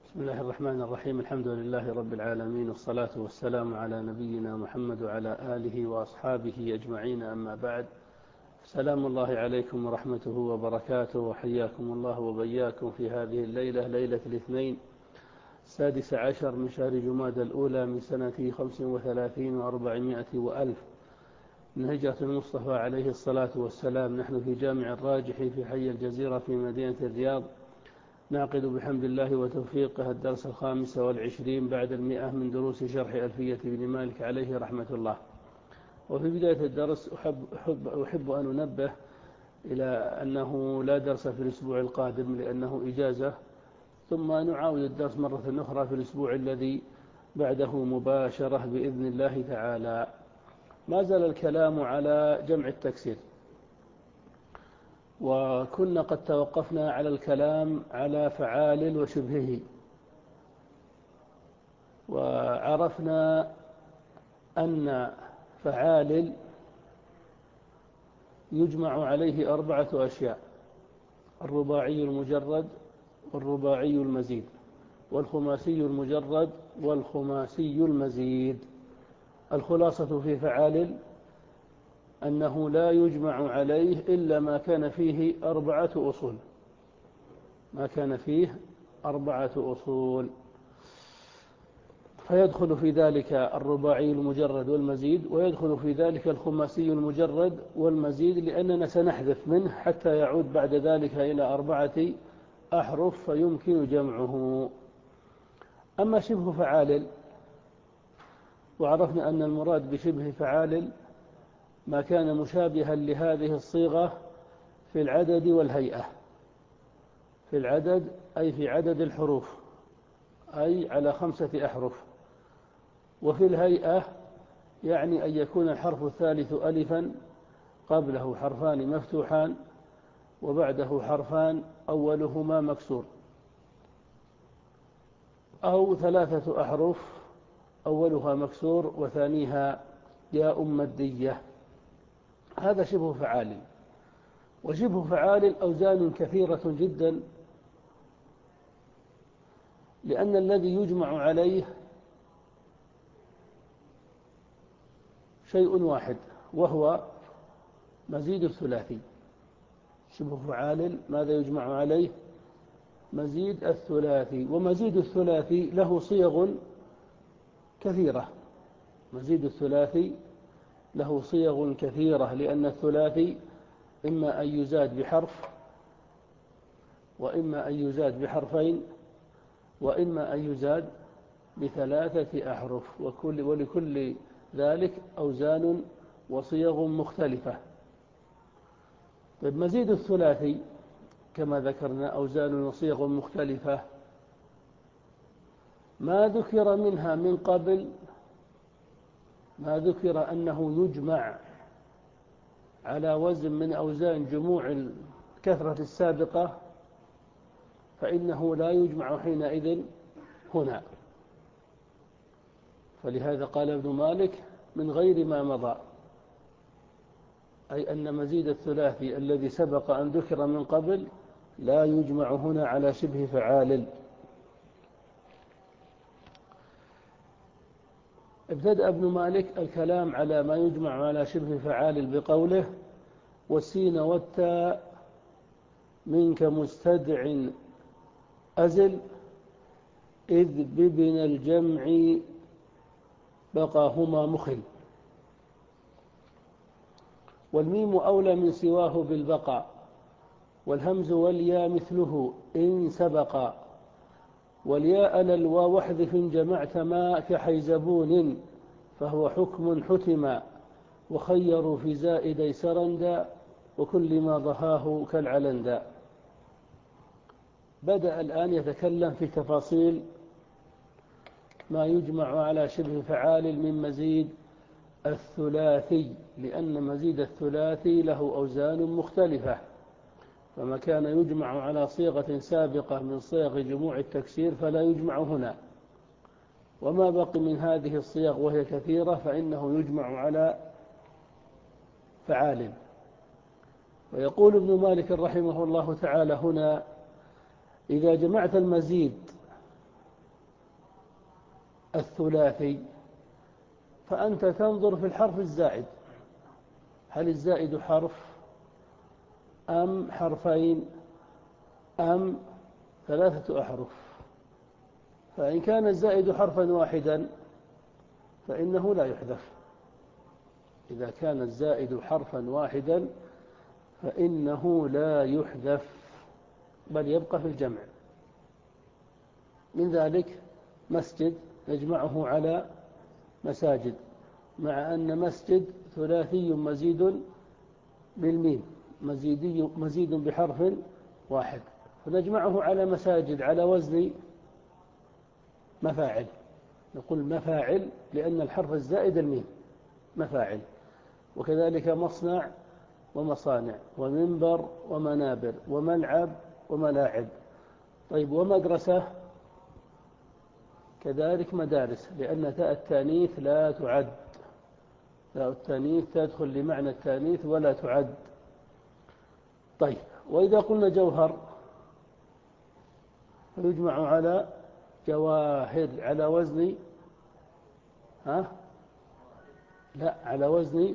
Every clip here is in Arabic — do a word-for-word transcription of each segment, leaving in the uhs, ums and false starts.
بسم الله الرحمن الرحيم. الحمد لله رب العالمين، والصلاة والسلام على نبينا محمد وعلى آله وأصحابه أجمعين، أما بعد. سلام الله عليكم ورحمته وبركاته، وحياكم الله وبياكم في هذه الليلة، ليلة الاثنين السادس عشر من شهر جمادى الأولى من سنة خمس وثلاثين وأربعمائة وألف من هجرة المصطفى عليه الصلاة والسلام. نحن في جامع الراجح في حي الجزيرة في مدينة الرياض، نعقد بحمد الله وتوفيقه الدرس الخامس والعشرين بعد المئة من دروس شرح ألفية بن مالك عليه رحمة الله. وفي بداية الدرس أحب, أحب, أحب أن أنبه إلى أنه لا درس في الأسبوع القادم لأنه إجازة، ثم نعاود الدرس مرة أخرى في الأسبوع الذي بعده مباشرة بإذن الله تعالى. ما زال الكلام على جمع التكسير، وكنا قد توقفنا على الكلام على فعال وشبهه، وعرفنا أن فعال يجمع عليه أربعة أشياء: الرباعي المجرد، والرباعي المزيد، والخماسي المجرد، والخماسي المزيد. الخلاصة في فعال أنه لا يجمع عليه إلا ما كان فيه أربعة أصول، ما كان فيه أربعة أصول، فيدخل في ذلك الرباعي المجرد والمزيد، ويدخل في ذلك الخماسي المجرد والمزيد، لأننا سنحذف منه حتى يعود بعد ذلك إلى أربعة أحرف فيمكن جمعه. أما شبه فعال، وعرفنا أن المراد بشبه فعال ما كان مشابها لهذه الصيغة في العدد والهيئة. في العدد أي في عدد الحروف، أي على خمسة أحرف. وفي الهيئة يعني أن يكون الحرف الثالث ألفا، قبله حرفان مفتوحان، وبعده حرفان أولهما مكسور، أو ثلاثة أحرف أولها مكسور وثانيها ياء مادية. هذا شبه فعال. وشبه فعال أوزان كثيرة جدا، لأن الذي يجمع عليه شيء واحد وهو مزيد الثلاثي. شبه فعال ماذا يجمع عليه؟ مزيد الثلاثي. ومزيد الثلاثي له صيغ كثيرة. مزيد الثلاثي له صيغ كثيرة، لأن الثلاثي إما أن يزاد بحرف، وإما أن يزاد بحرفين، وإما أن يزاد بثلاثة أحرف، وكل ولكل ذلك أوزان وصيغ مختلفة. طيب، مزيد الثلاثي كما ذكرنا أوزان وصيغ مختلفة، ما ذكر منها من قبل، ما ذكر أنه يجمع على وزن من أوزان جموع الكثرة السابقة، فإنه لا يجمع حينئذ هنا. فلهذا قال ابن مالك من غير ما مضى، أي أن مزيد الثلاثي الذي سبق أن ذكر من قبل لا يجمع هنا على شبه فعال. ابتدأ ابن مالك الكلام على ما يجمع على شبه فعال بقوله: والسين والتاء منك مستدع أزل، إذ ببن الجمع بقاهما مخل. والميم أولى من سواه بالبقاء، والهمز والياء مثله إن سبقا، والياء للواو واحذف جمعت ما كحيزبون، فهو حكم حتما، وخيروا في زائدي سرندا، وكل ما ضهاه كالعلندا. بدأ الآن يتكلم في تفاصيل ما يجمع على شبه فعال من مزيد الثلاثي، لأن مزيد الثلاثي له أوزان مختلفة، فما كان يجمع على صيغة سابقة من صيغ جموع التكسير فلا يجمع هنا، وما بقي من هذه الصيغ وهي كثيرة فإنه يجمع على فعال. ويقول ابن مالك رحمه الله تعالى هنا: إذا جمعت المزيد الثلاثي فأنت تنظر في الحرف الزائد، هل الزائد حرف أم حرفين أم ثلاثة أحرف. فإن كان الزائد حرفا واحدا فإنه لا يحذف، إذا كان الزائد حرفا واحدا فإنه لا يحذف بل يبقى في الجمع. من ذلك مسجد نجمعه على مساجد، مع أن مسجد ثلاثي مزيد بالميم، مزيدي مزيد بحرف واحد، فنجمعه على مساجد على وزن مفاعل، نقول مفاعل لأن الحرف الزائد الميم مفاعل. وكذلك مصنع ومصانع ومنبر ومنابر وملعب وملاعب. طيب ومدرسة كذلك مدارس، لأن تاء التانيث لا تعد، تاء التانيث تدخل لمعنى التانيث ولا تعد. طيب وإذا قلنا جوهر فيجمع على جواهر على وزن ها لا على وزن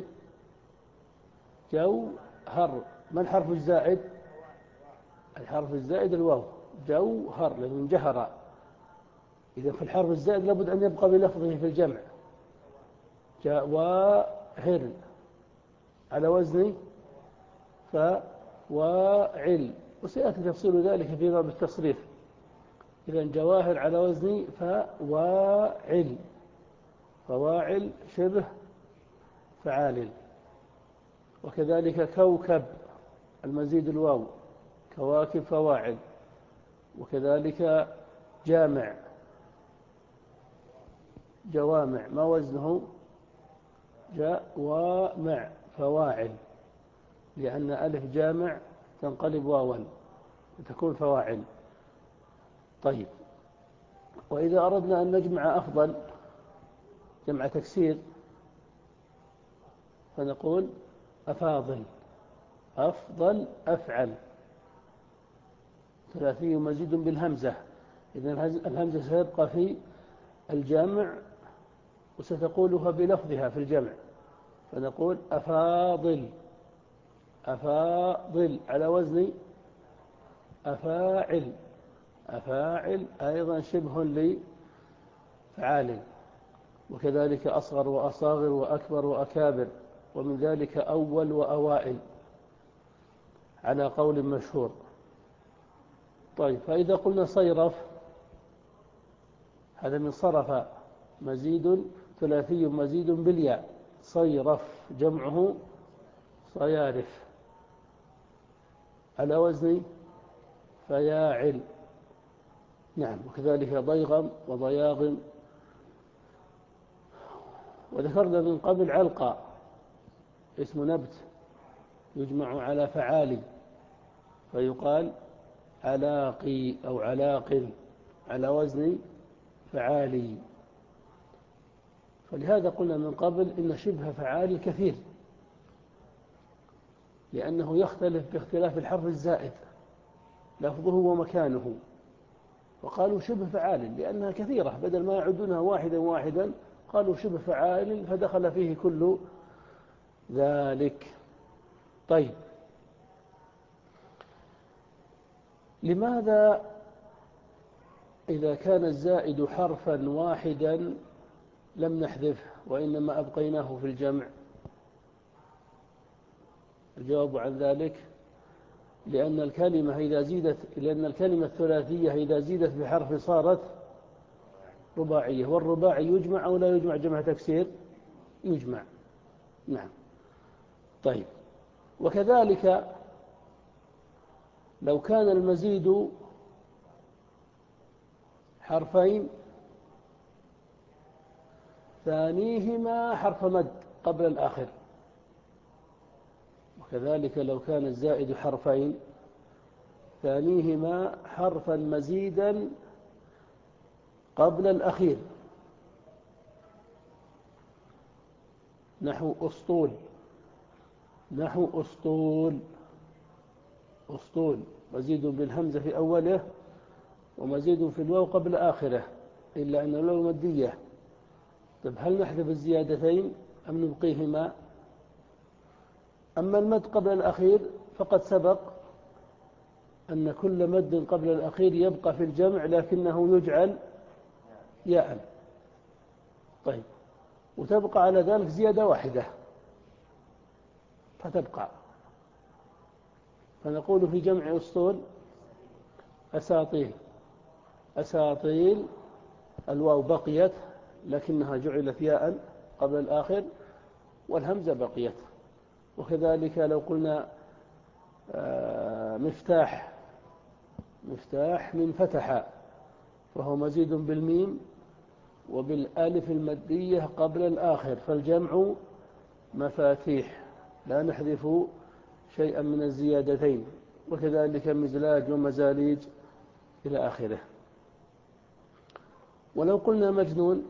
جوهر. ما الحرف الزائد؟ الحرف الزائد الواو، جوهر لأنه جهر. إذا في الحرف الزائد لابد أن يبقى بلفظه في الجمع، جواهر على وزن فواعل، وسيأتي تفصيل ذلك في باب التصريف. إذا جواهر على وزن فواعل، فواعل شبه فعال. وكذلك كوكب المزيد الواو، كواكب فواعل. وكذلك جامع، جوامع ما وزنه؟ جوامع فواعل، لأن ألف جامع تنقلب واوا وتكون فواعل. طيب وإذا أردنا أن نجمع أفضل جمع تكسير فنقول أفاضل، أفضل أفعل، ثلاثي مزيد بالهمزة. إذن الهمزة سيبقى في الجمع وستقولها بلفظها في الجمع، فنقول أفاضل، أفاضل على وزن أفاعل، أفاعل أيضا شبه لفعال. وكذلك أصغر وأصاغر وأكبر وأكابر، ومن ذلك أول وأوائل على قول مشهور. طيب فإذا قلنا صيرف هذا من صرف، مزيد ثلاثي مزيد بالياء، صيرف جمعه صيارف على وزن فياعل. نعم. وكذلك ضيغم وضياغم. وذكرنا من قبل علقة اسم نبت يجمع على فعالي فيقال علاقي أو علاق على وزن فعالي. فلهذا قلنا من قبل إن شبه فعالي كثير، لأنه يختلف باختلاف الحرف الزائد لفظه ومكانه، وقالوا شبه فعال لأنها كثيرة، بدل ما يعدونها واحدا واحدا قالوا شبه فعال فدخل فيه كل ذلك. طيب لماذا إذا كان الزائد حرفا واحدا لم نحذفه وإنما أبقيناه في الجمع؟ الجواب عن ذلك لأن الكلمة إذا زيدت لأن الكلمة الثلاثية إذا زيدت بحرف صارت رباعية، والرباعي يجمع أو لا يجمع جمع تكسير؟ يجمع. نعم. طيب وكذلك لو كان المزيد حرفين ثانيهما حرف مد قبل الآخر، وكذلك لو كان الزائد حرفين ثانيهما حرفا مزيدا قبل الأخير، نحو أسطول، نحو أسطول، أسطول مزيد بالهمزة في أوله ومزيد في الواو قبل آخره، إلا أن الواو مدية طيب هل نحذف الزيادتين أم نبقيهما؟ أما المد قبل الأخير فقد سبق أن كل مد قبل الأخير يبقى في الجمع لكنه يجعل ياء. طيب وتبقى على ذلك زيادة واحدة فتبقى، فنقول في جمع أسطول أساطيل. أساطيل الواو بقيت لكنها جعلت ياء قبل الآخر، والهمزة بقيت. وكذلك لو قلنا مفتاح، مفتاح من فتح فهو مزيد بالميم وبالالف المادية قبل الآخر، فالجمع مفاتيح، لا نحذف شيئا من الزيادتين. وكذلك مزلاج ومزاليج إلى آخره. ولو قلنا مجنون،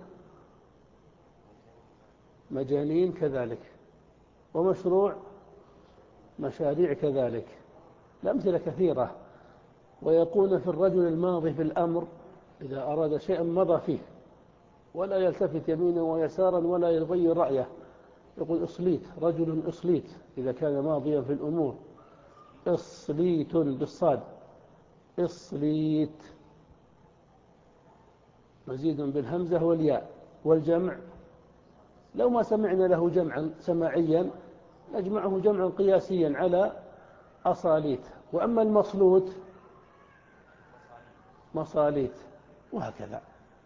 مجانين كذلك، ومشروع مشاريع كذلك. الأمثلة كثيرة. ويكون في الرجل الماضي في الأمر إذا أراد شيئا مضى فيه ولا يلتفت يمينا ويسارا ولا يغير رأيه، يقول إصليت، رجل إصليت إذا كان ماضيا في الأمور. إصليت بالصاد، إصليت، مزيد بالهمزة والياء. والجمع لو ما سمعنا له جمعا سماعيا نجمعه جمعا قياسيا على أصاليت. وأما المصلوت مصاليت، وهكذا.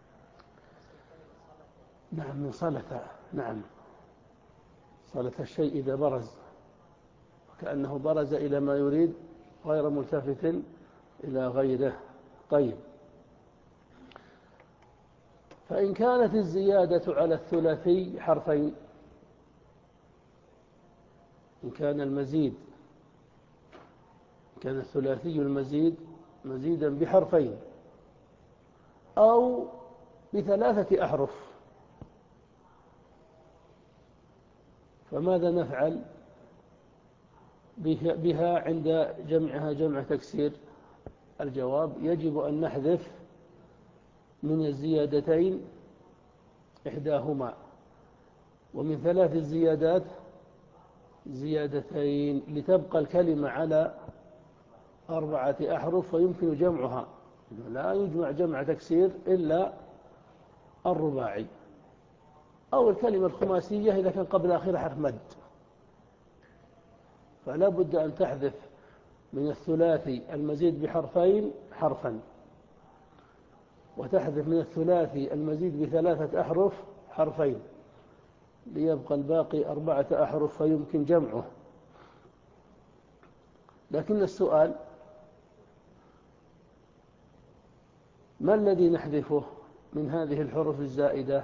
نعم، من صلة، نعم، صلة الشيء إذا برز كأنه برز إلى ما يريد غير ملتفت إلى غيره. طيب، فإن كانت الزيادة على الثلاثي حرفين، إن كان المزيد كان الثلاثي المزيد مزيدا بحرفين أو بثلاثة أحرف، فماذا نفعل بها عند جمعها جمع تكسير؟ الجواب: يجب أن نحذف من الزيادتين إحداهما، ومن ثلاث الزيادات زيادتين، لتبقى الكلمة على أربعة أحرف فيمكن جمعها. لا يجمع جمع تكسير إلا الرباعي أو الكلمة الخماسية إذا كان قبل آخر حرف مد، فلا بد أن تحذف من الثلاثي المزيد بحرفين حرفا، وتحذف من الثلاثي المزيد بثلاثة أحرف حرفين، ليبقى الباقي أربعة أحرف فيمكن جمعه. لكن السؤال: ما الذي نحذفه من هذه الحروف الزائدة؟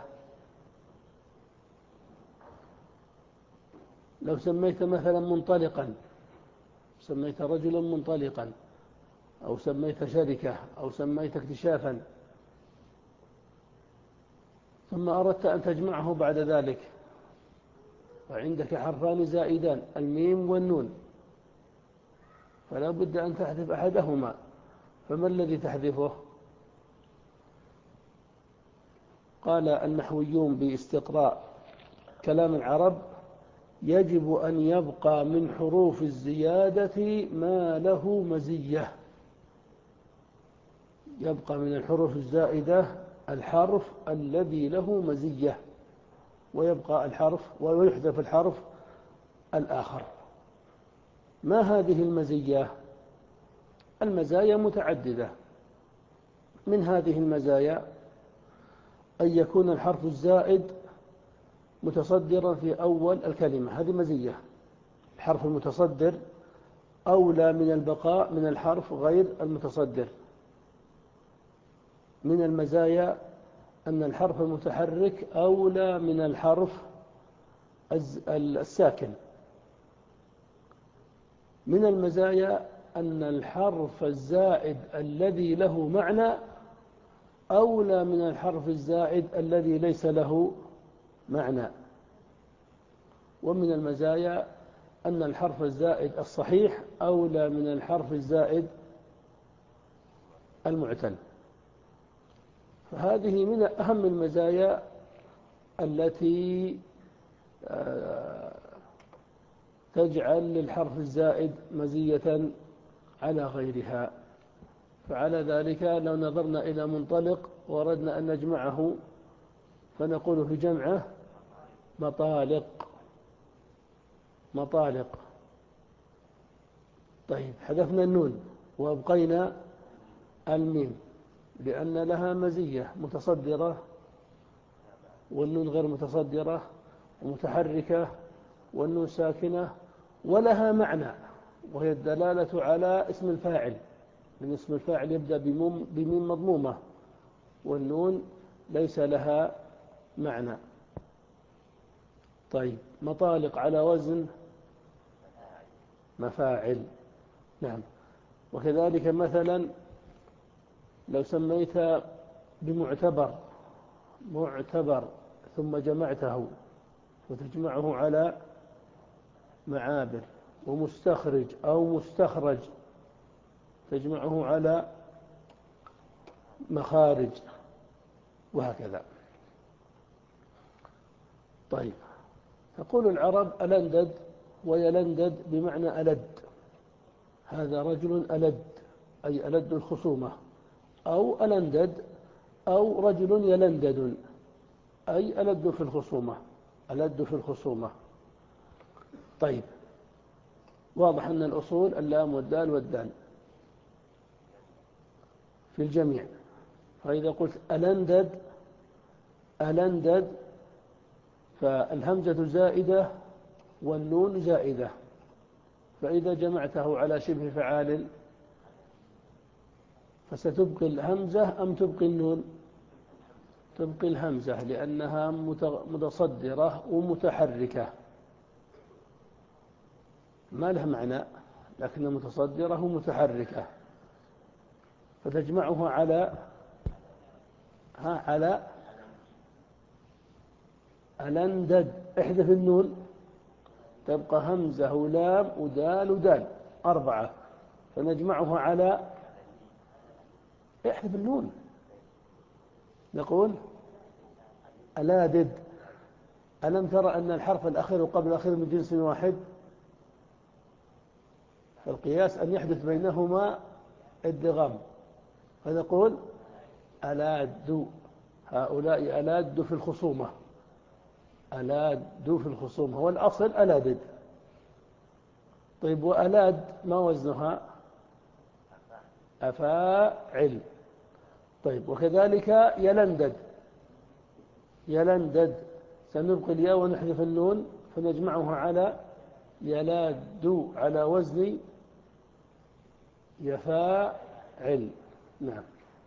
لو سميت مثلا منطلقا، سميت رجلا منطلقا، أو سميت شركة، أو سميت اكتشافا، ثم أردت أن تجمعه بعد ذلك، وعندك حرفان زائدان الميم والنون، فلا بد أن تحذف أحدهما، فما الذي تحذفه؟ قال النحويون باستقراء كلام العرب: يجب أن يبقى من حروف الزيادة ما له مزية. يبقى من الحروف الزائدة الحرف الذي له مزية، ويبقى الحرف ويحذف الحرف الآخر. ما هذه المزية؟ المزايا متعددة. من هذه المزايا أن يكون الحرف الزائد متصدرا في أول الكلمة، هذه مزية. الحرف المتصدر أولى من البقاء من الحرف غير المتصدر. من المزايا أن الحرف المتحرك أولى من الحرف الساكن. من المزايا أن الحرف الزائد الذي له معنى أولى من الحرف الزائد الذي ليس له معنى. ومن المزايا أن الحرف الزائد الصحيح أولى من الحرف الزائد المعتل. فهذه من أهم المزايا التي تجعل للحرف الزائد مزية على غيرها. فعلى ذلك لو نظرنا إلى منطلق وردنا أن نجمعه فنقول في جمعه مطالق مطالق. طيب حذفنا النون وأبقينا الميم لأن لها مزية متصدرة والنون غير متصدرة ومتحركة والنون ساكنة ولها معنى وهي الدلالة على اسم الفاعل، لأن اسم الفاعل يبدأ بميم مضمومة والنون ليس لها معنى. طيب مطالق على وزن مفاعل. نعم. وكذلك مثلا لو سميت بمعتبر معتبر ثم جمعته وتجمعه على معابر، ومستخرج أو مستخرج تجمعه على مخارج، وهكذا. طيب تقول العرب ألندد ويلندد بمعنى ألد، هذا رجل ألد أي ألد الخصومة، أو ألندد أو رجل يلندد أي ألد في الخصومة ألد في الخصومة. طيب واضح أن الأصول اللام والدال والدال في الجميع. فإذا قلت ألندد ألندد فالهمزة زائدة والنون زائدة، فإذا جمعته على شبه فعال فستبقي الهمزة أم تبقي النون؟ تبقي الهمزة لأنها متصدرة ومتحركة ما لها معنى لكنها متصدرة ومتحركة، فتجمعها على ها على ألندد. احذف النون تبقى همزة ولام ودال ودال أربعة، فنجمعها على احذف النون نقول ألادد. ألم ترى أن الحرف الأخير وقبل الأخير من جنس واحد؟ فالقياس أن يحدث بينهما ادغام، فنقول ألاد. هؤلاء ألاد في الخصومة ألاد في الخصومة والأصل ألادد. طيب وألاد ما وزنها؟ أفاعل. طيب وكذلك يلندد يلندد سنبقي الياء ونحذف النون فنجمعها على يلاد على وزن يفاعل. نعم.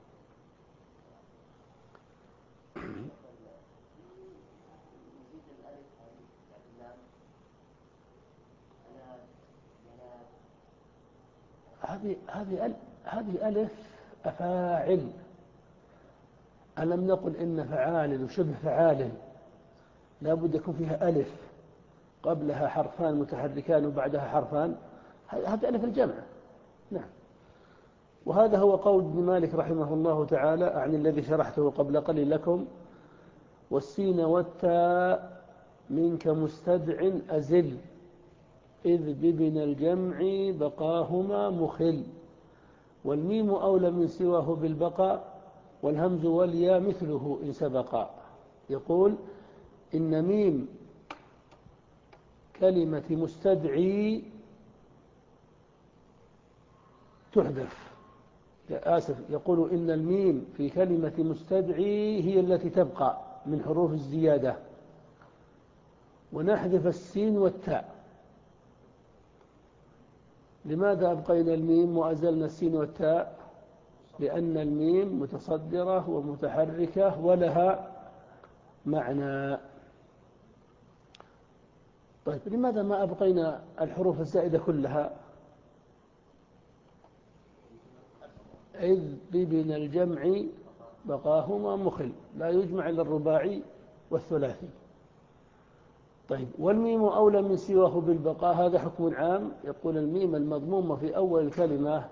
هذه هذه هذه ألف أفاعل. ألم نقل إن فعال وشبه فعال لا بد يكون فيها ألف قبلها حرفان متحركان وبعدها حرفان، هذا ألف الجمع. نعم. وهذا هو قول ابن مالك رحمه الله تعالى، أعني الذي شرحته قبل قليل لكم: والسين والتاء منك مستدع أزل إذ ببن الجمع بقاهما مخل، والميم أولى من سواه بالبقاء والهمز والياء مثله إن سبقا. يقول إن ميم كلمة مستدعي تحذف. آسف، يقول إن الميم في كلمة مستدعي هي التي تبقى من حروف الزيادة، ونحذف السين والتاء. لماذا أبقينا الميم وأزلنا السين والتاء؟ لأن الميم متصدرة ومتحركة ولها معنى. طيب لماذا ما أبقينا الحروف الزائدة كلها؟ إذ ببن الجمع بقاهما مخل، لا يجمع إلا الرباعي والثلاثي. طيب والميم أولى من سواه بالبقاء، هذا حكم عام. يقول الميم المضمومة في أول الكلمة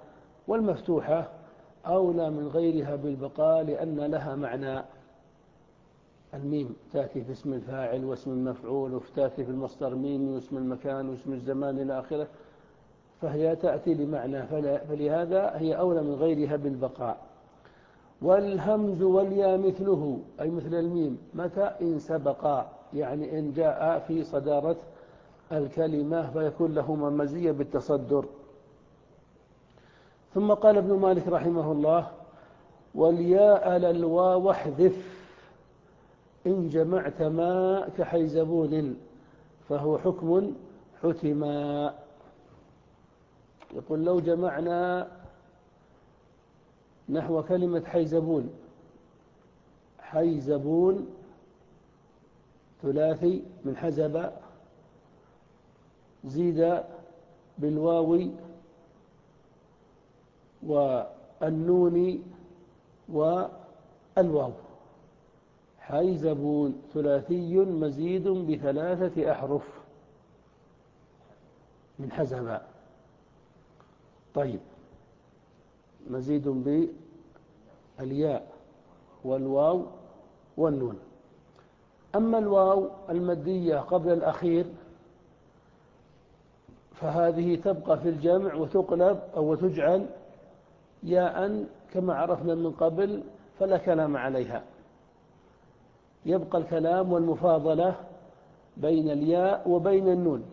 والمفتوحة أولى من غيرها بالبقاء لأن لها معنى. الميم تأتي في اسم الفاعل واسم المفعول، وتأتي في المصدر ميم واسم المكان واسم الزمان إلى آخره، فهي تأتي لمعنى، فلهذا هي أولى من غيرها بالبقاء. والهمز والياء مثله، أي مثل الميم، متى؟ إن سبقا، يعني إن جاء في صدارة الكلمة فيكون لهما مزية بالتصدر. ثم قال ابن مالك رحمه الله: والياء للواو احذف إن جمعت ما كحيزبون فهو حكم حتما. يقول: لو جمعنا نحو كلمة حيزبون، حيزبون ثلاثي من حزب، زيد بالواو والنون والواو، حيزبون ثلاثي مزيد بثلاثة أحرف من حزب. طيب، مزيد بالياء والواو والنون. أما الواو المادية قبل الأخير فهذه تبقى في الجمع وتقلب أو تجعل ياء كما عرفنا من قبل، فلا كلام عليها، يبقى الكلام والمفاضلة بين الياء وبين النون،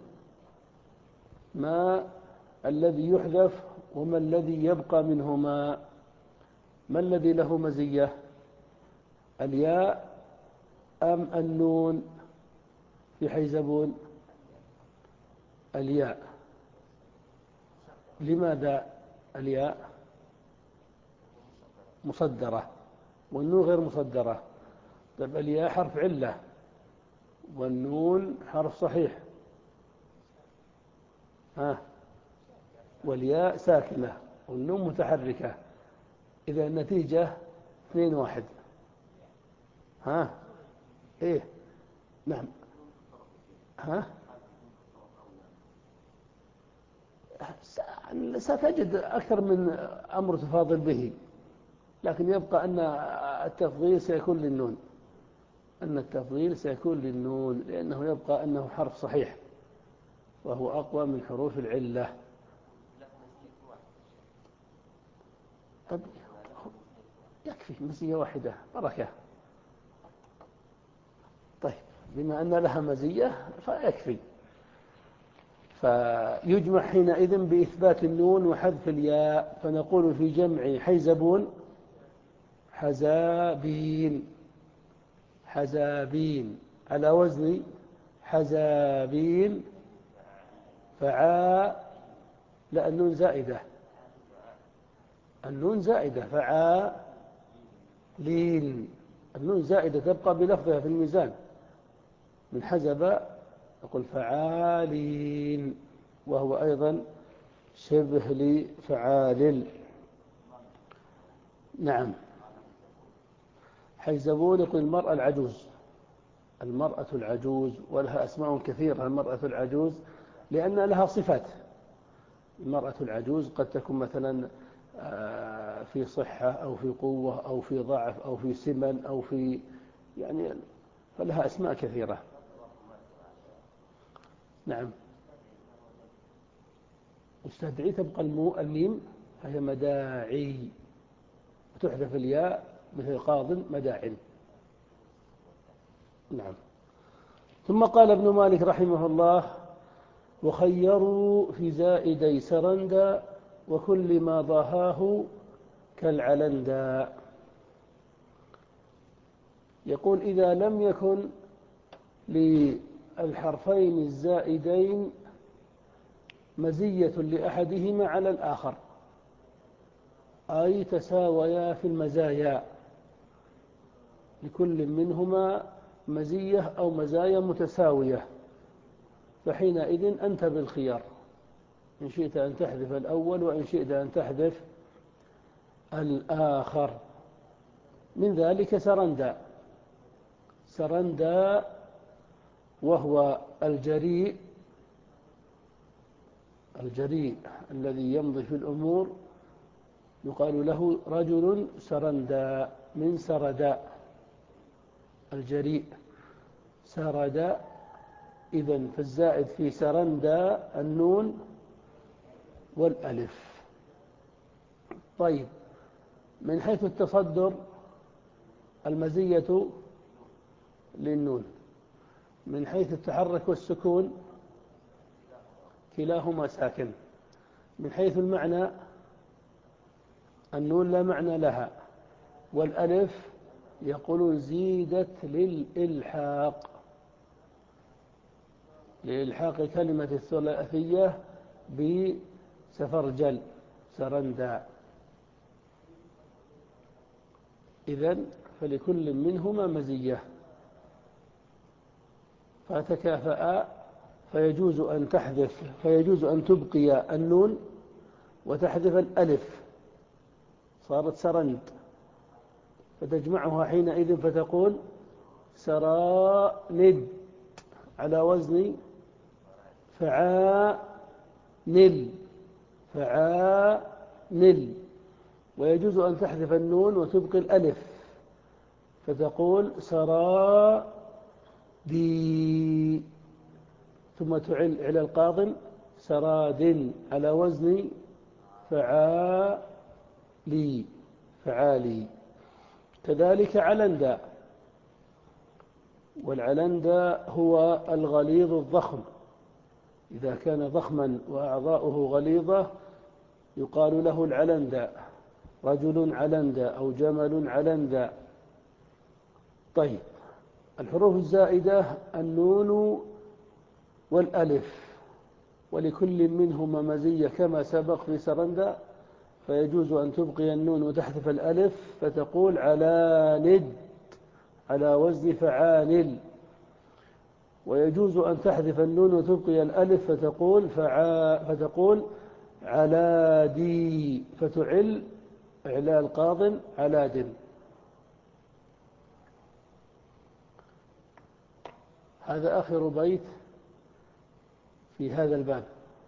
ما الذي يحذف وما الذي يبقى منهما؟ ما الذي له مزية، الياء أم النون في حيزبون؟ الياء. لماذا الياء مصدرة والنون غير مصدرة؟ طيب، الياء حرف علة والنون حرف صحيح، ها، والياء ساكنة والنون متحركة، إذا النتيجة اثنين واحد. ها، إيه، نعم، ها، ستجد أكثر من أمر تفاضل به، لكن يبقى أن التفضيل سيكون للنون، أن التفضيل سيكون للنون، لأنه يبقى أنه حرف صحيح وهو أقوى من حروف العلة. طب يكفي مزية واحدة، بركة. طيب، بما أن لها مزية فيكفي، فيجمع حينئذ بإثبات النون وحذف الياء، فنقول في جمع حيزبون حزابين، حزابين على وزن حزابين، فعا، لا، النون زائدة، النون زائدة، فعا لين، النون زائدة تبقى بلفظها في الميزان، من حزب نقول فعالين، وهو أيضا شبه لفعال. نعم، حيزبون يقول المرأة العجوز، المرأة العجوز، ولها أسماء كثيرة المرأة العجوز لأن لها صفات. المرأة العجوز قد تكون مثلا في صحة أو في قوة أو في ضعف أو في سمن أو في، يعني فلها أسماء كثيرة. نعم، مستدعي تبقى الميم فهي مداعي، وتحذف الياء مثل قاض مداع. نعم. ثم قال ابن مالك رحمه الله: وخيروا في زائدي سرندا وكل ما ضاهاه كالعلندا. يقول: إذا لم يكن للحرفين الزائدين مزية لأحدهما على الآخر، أي تساويا في المزايا، لكل منهما مزية أو مزايا متساوية، فحينئذ أنت بالخيار، إن شئت أن تحذف الأول وإن شئت أن تحذف الآخر. من ذلك سرندا، سرندا وهو الجريء، الجريء الذي يمضي في الأمور، يقال له رجل سرندا من سردا. الجريء سرد. إذن فالزائد في سرندى النون والألف. طيب، من حيث التصدر المزية للنون، من حيث التحرك والسكون كلاهما ساكن. من حيث المعنى النون لا معنى لها، والألف يقولون زيدت للإلحاق، لإلحاق كلمة الثلاثية بسفرجل سرندى. إذن فلكل منهما مزية فتكافأ، فيجوز أن تحذف فيجوز أن تبقي النون وتحذف الألف، صارت سرند، فتجمعها حينئذ فتقول سراند على وزن فعانل فعانل. ويجوز أن تحذف النون وتبقي الألف فتقول سرا دي، ثم تعل على القاضم سراد على وزن فعالي فعالي. كذلك علندا، والعلندا هو الغليظ الضخم، إذا كان ضخما وأعضاؤه غليظة يقال له العلندا، رجل علندا أو جمل علندا. طيب، الحروف الزائدة النون والألف، ولكل منهما مزية كما سبق في سرندى، فيجوز أن تبقي النون وتحذف الألف فتقول علاند على وزن فعانل. ويجوز أن تحذف النون وتبقي الألف فتقول فعا فتقول علادي، فتعل إعلال قاض علاد. هذا آخر بيت في هذا الباب،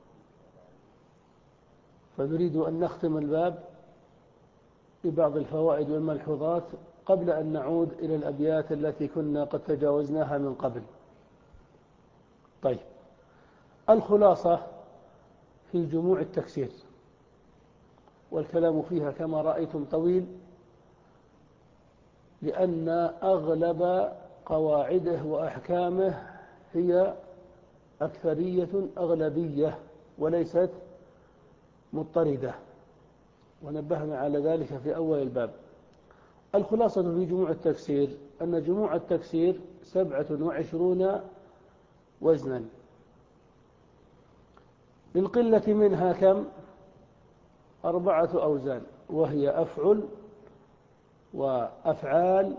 فنريد أن نختم الباب ببعض الفوائد والملحوظات قبل أن نعود إلى الأبيات التي كنا قد تجاوزناها من قبل. طيب، الخلاصة في جموع التكسير، والكلام فيها كما رأيتم طويل، لأن أغلب قواعده وأحكامه هي أكثرية أغلبية وليست مضطردة، ونبهنا على ذلك في أول الباب. الخلاصة في جموع التكسير أن جموع التكسير سبعة وعشرون وزنا، للقلة منها كم؟ أربعة أوزان، وهي أفعل وأفعال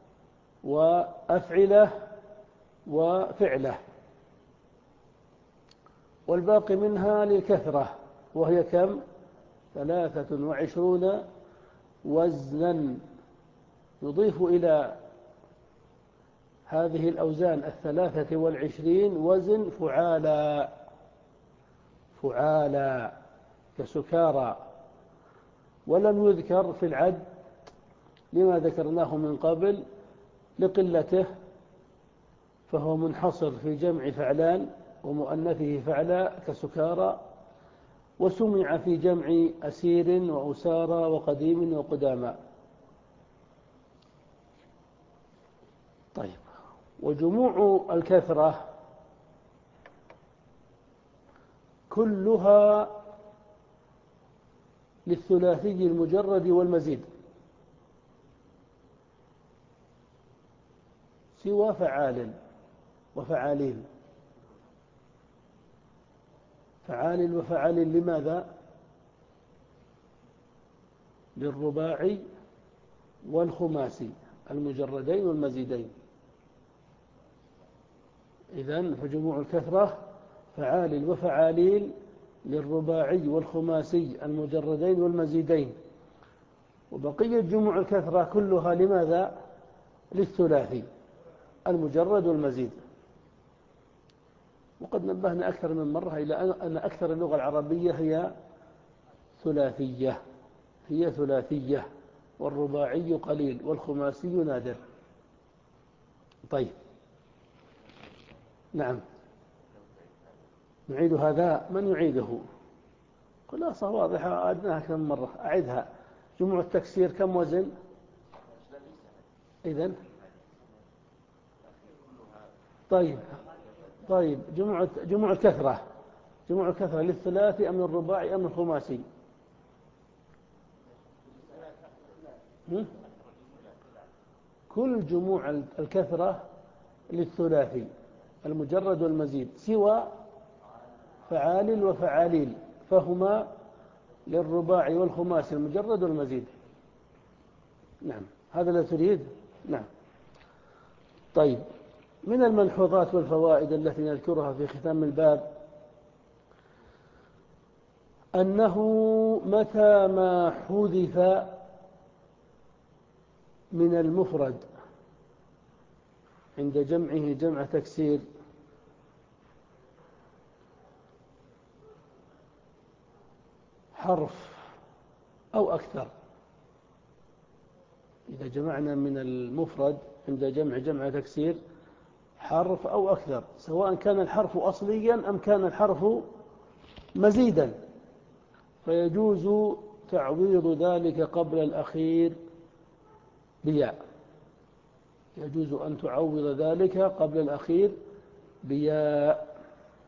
وأفعلة وفعلة، والباقي منها للكثرة، وهي كم؟ ثلاثة وعشرون وزنا. يضيف إلى هذه الأوزان الثلاثة والعشرين وزن فعالا فعالا كسكارى، ولم يذكر في العد لما ذكرناه من قبل لقلته، فهو منحصر في جمع فعلان ومؤنثه فعلا كسكارى، وسمع في جمع أسير وأسارى وقديم وقدامى. طيب، وجموع الكثرة كلها للثلاثي المجرد والمزيد سوى فعال وفعالين. فعال وفعال لماذا؟ للرباعي والخماسي المجردين والمزيدين. إذن فجموع الكثرة فعال وفعالين للرباعي والخماسي المجردين والمزيدين، وبقية جموع الكثرة كلها لماذا؟ للثلاثي المجرد والمزيد. وقد نبهنا أكثر من مرة إلى أن أكثر اللغة العربية هي ثلاثية هي ثلاثية والرباعي قليل والخماسي نادر. طيب نعم، نعيد هذا. من يعيده؟ خلاصة واضحة، أعدناها كم مرة، أعدها. جموع التكسير كم وزن؟ إذن طيب طيب جموع جموع الكثرة، جموع الكثرة للثلاثي أم الرباعي أم الخماسي؟ كل جموع الكثرة للثلاثي المجرد والمزيد، سوى فعال وفعاليل، فهما للرباعي والخماسي المجرد والمزيد. نعم، هذا لا تريد؟ نعم. طيب، من الملحوظات والفوائد التي نذكرها في ختام الباب أنه متى ما حذف من المفرد عند جمعه جمع تكسير حرف أو أكثر، إذا جمعنا من المفرد عند جمع جمع تكسير حرف أو أكثر، سواء كان الحرف أصليا أم كان الحرف مزيدا، فيجوز تعويض ذلك قبل الأخير بياء. يجوز أن تعوض ذلك قبل الأخير بياء.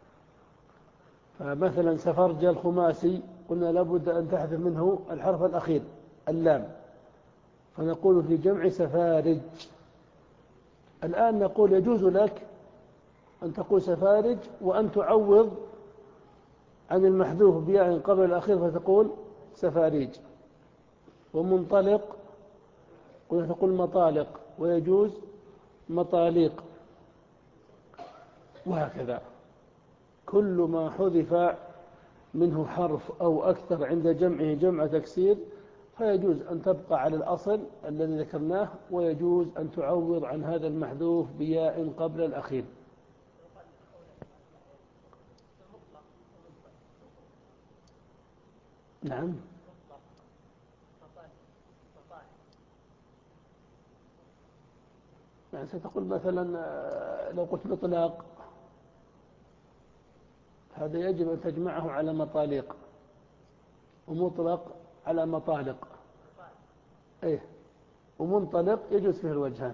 فمثلا سفرج الخماسي قلنا لابد أن تحذف منه الحرف الأخير اللام، فنقول في جمع سفارج. الآن نقول يجوز لك أن تقول سفارج وأن تعوض عن المحذوف بياء قبل الأخير فتقول سفاريج. ومنطلق قلنا تقول مطالق، ويجوز مطاليق، وهكذا. كل ما حذف منه حرف أو أكثر عند جمعه جمع تكسير فيجوز أن تبقى على الأصل الذي ذكرناه، ويجوز أن تعوض عن هذا المحذوف بياء قبل الأخير. نعم، يعني ستقول مثلا لو قلت مطلق هذا يجب أن تجمعه على مطالق، ومطلق على مطالق، إيه، ومنطلق يجوز فيه الوجهان.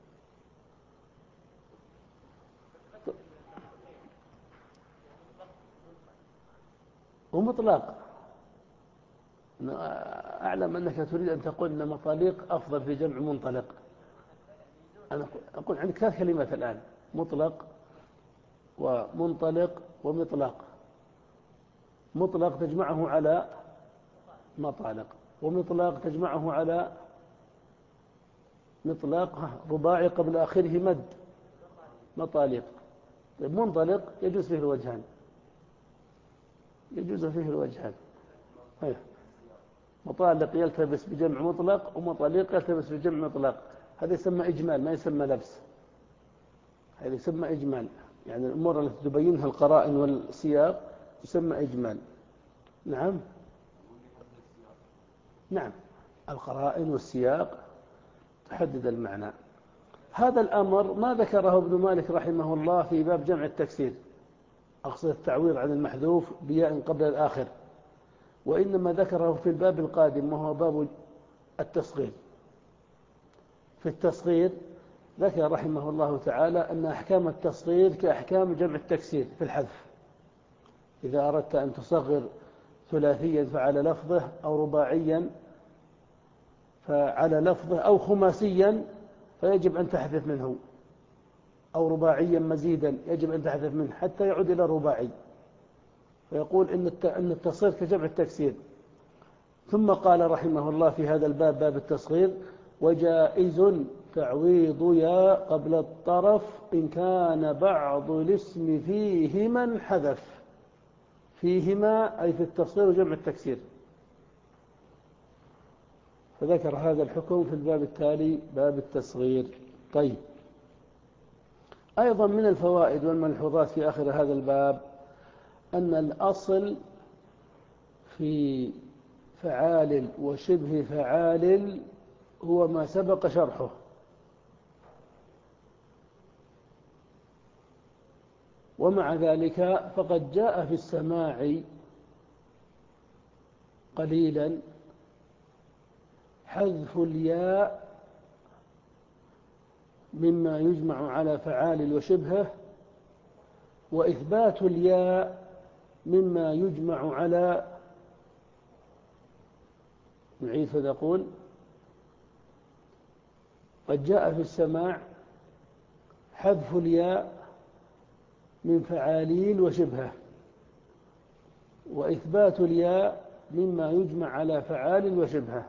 ومطلق أعلم أنك تريد أن تقول أن مطالق أفضل في جمع منطلق. أنا أقول عندك ثلاث كلمات الآن: مطلق ومنطلق ومطلق. مطلق تجمعه على مطالق، ومطلق تجمعه على مطلق رباعي قبل آخره مد مطالق. طيب منطلق يجوز فيه الوجهان، يجوز فيه الوجهان. أيه. مطالق يلتبس بجمع مطلق، ومطالق يلتبس بجمع مطلق. هذا يسمى إجمال، ما يسمى لبس، هذا يسمى إجمال. يعني الأمور التي تبينها القرائن والسياق يسمى إجمال. نعم نعم، القرائن والسياق تحدد المعنى. هذا الأمر ما ذكره ابن مالك رحمه الله في باب جمع التكسير، أقصد التعويض عن المحذوف بياء قبل الآخر، وإنما ذكره في الباب القادم وهو باب التصغير. في التصغير ذكر رحمه الله تعالى أن أحكام التصغير كأحكام جمع التكسير في الحذف. إذا أردت أن تصغر ثلاثيا فعلى لفظه، أو رباعيا فعلى لفظه، أو خماسيا فيجب أن تحذف منه، أو رباعيا مزيدا يجب أن تحذف منه حتى يعود إلى الرباعي، فيقول إن التصغير كجمع التكسير. ثم قال رحمه الله في هذا الباب، باب التصغير: وجائز تعويض يا قبل الطرف إن كان بعض الاسم فيهما انحذف. فيهما أي في التصغير وجمع التكسير. فذكر هذا الحكم في الباب التالي، باب التصغير. طيب، أيضا من الفوائد والملحوظات في آخر هذا الباب أن الأصل في فعال وشبه فعال هو ما سبق شرحه. ومع ذلك فقد جاء في السماع قليلا حذف الياء مما يجمع على فعال وشبهه، وإثبات الياء مما يجمع على، نعيد فنقول: قد جاء في السماع حذف الياء من فعاليل وشبهه، وإثبات الياء مما يجمع على فعال وشبهه.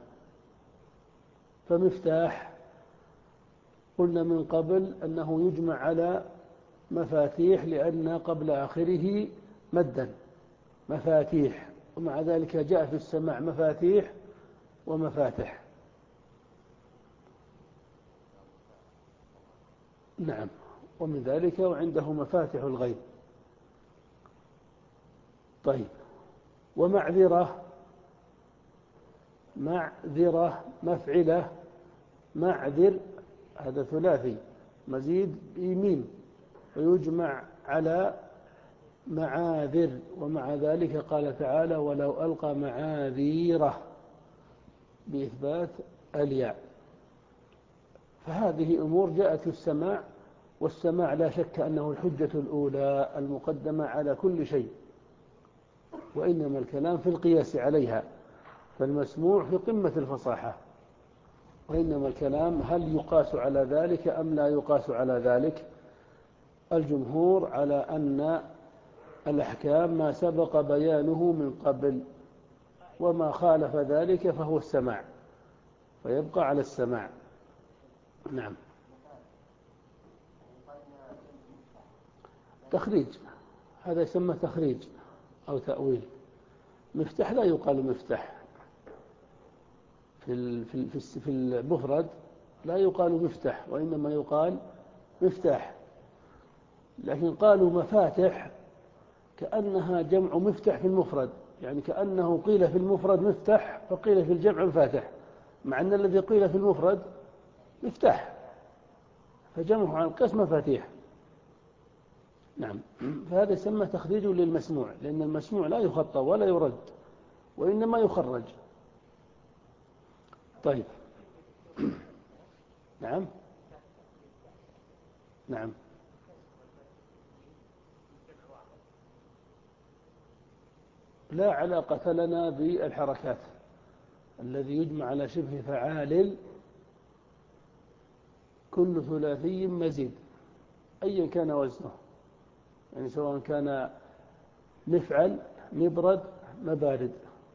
فمفتاح قلنا من قبل أنه يجمع على مفاتيح لأن قبل آخره مدا، مفاتيح، ومع ذلك جاء في السماع مفاتيح ومفاتح. نعم، ومن ذلك وعنده مفاتح الغيب. طيب، ومعذرة، معذرة مفعلة، معذر، هذا ثلاثي مزيد بميم، ويجمع على معاذر، ومع ذلك قال تعالى: ولو ألقى معاذيره، بإثبات الياء. فهذه أمور جاءت في السماع، والسماع لا شك أنه الحجة الأولى المقدمة على كل شيء، وإنما الكلام في القياس عليها، فالمسموع في قمة الفصاحة، وإنما الكلام هل يقاس على ذلك أم لا يقاس على ذلك. الجمهور على أن الأحكام ما سبق بيانه من قبل، وما خالف ذلك فهو السماع، فيبقى على السماع. نعم. تخريج، هذا يسمى تخريج أو تأويل. مفتاح لا يقال مفتاح في في المفرد، لا يقال مفتاح، وإنما يقال مفتاح. لكن قالوا مفاتح كأنها جمع مفتح في المفرد، يعني كأنه قيل في المفرد مفتح فقيل في الجمع مفاتح، مع أن الذي قيل في المفرد مفتاح، فجمعه عن القسم مفاتيح. نعم. فهذا يسمى تخريج للمسموع، لأن المسموع لا يخطى ولا يرد، وإنما يخرج. طيب. نعم. نعم. لا علاقة لنا بالحركات. الذي يجمع على شبه فعال كل ثلاثي مزيد أيا كان وزنه، يعني سواء كان مفعل، مبرد، مبارد،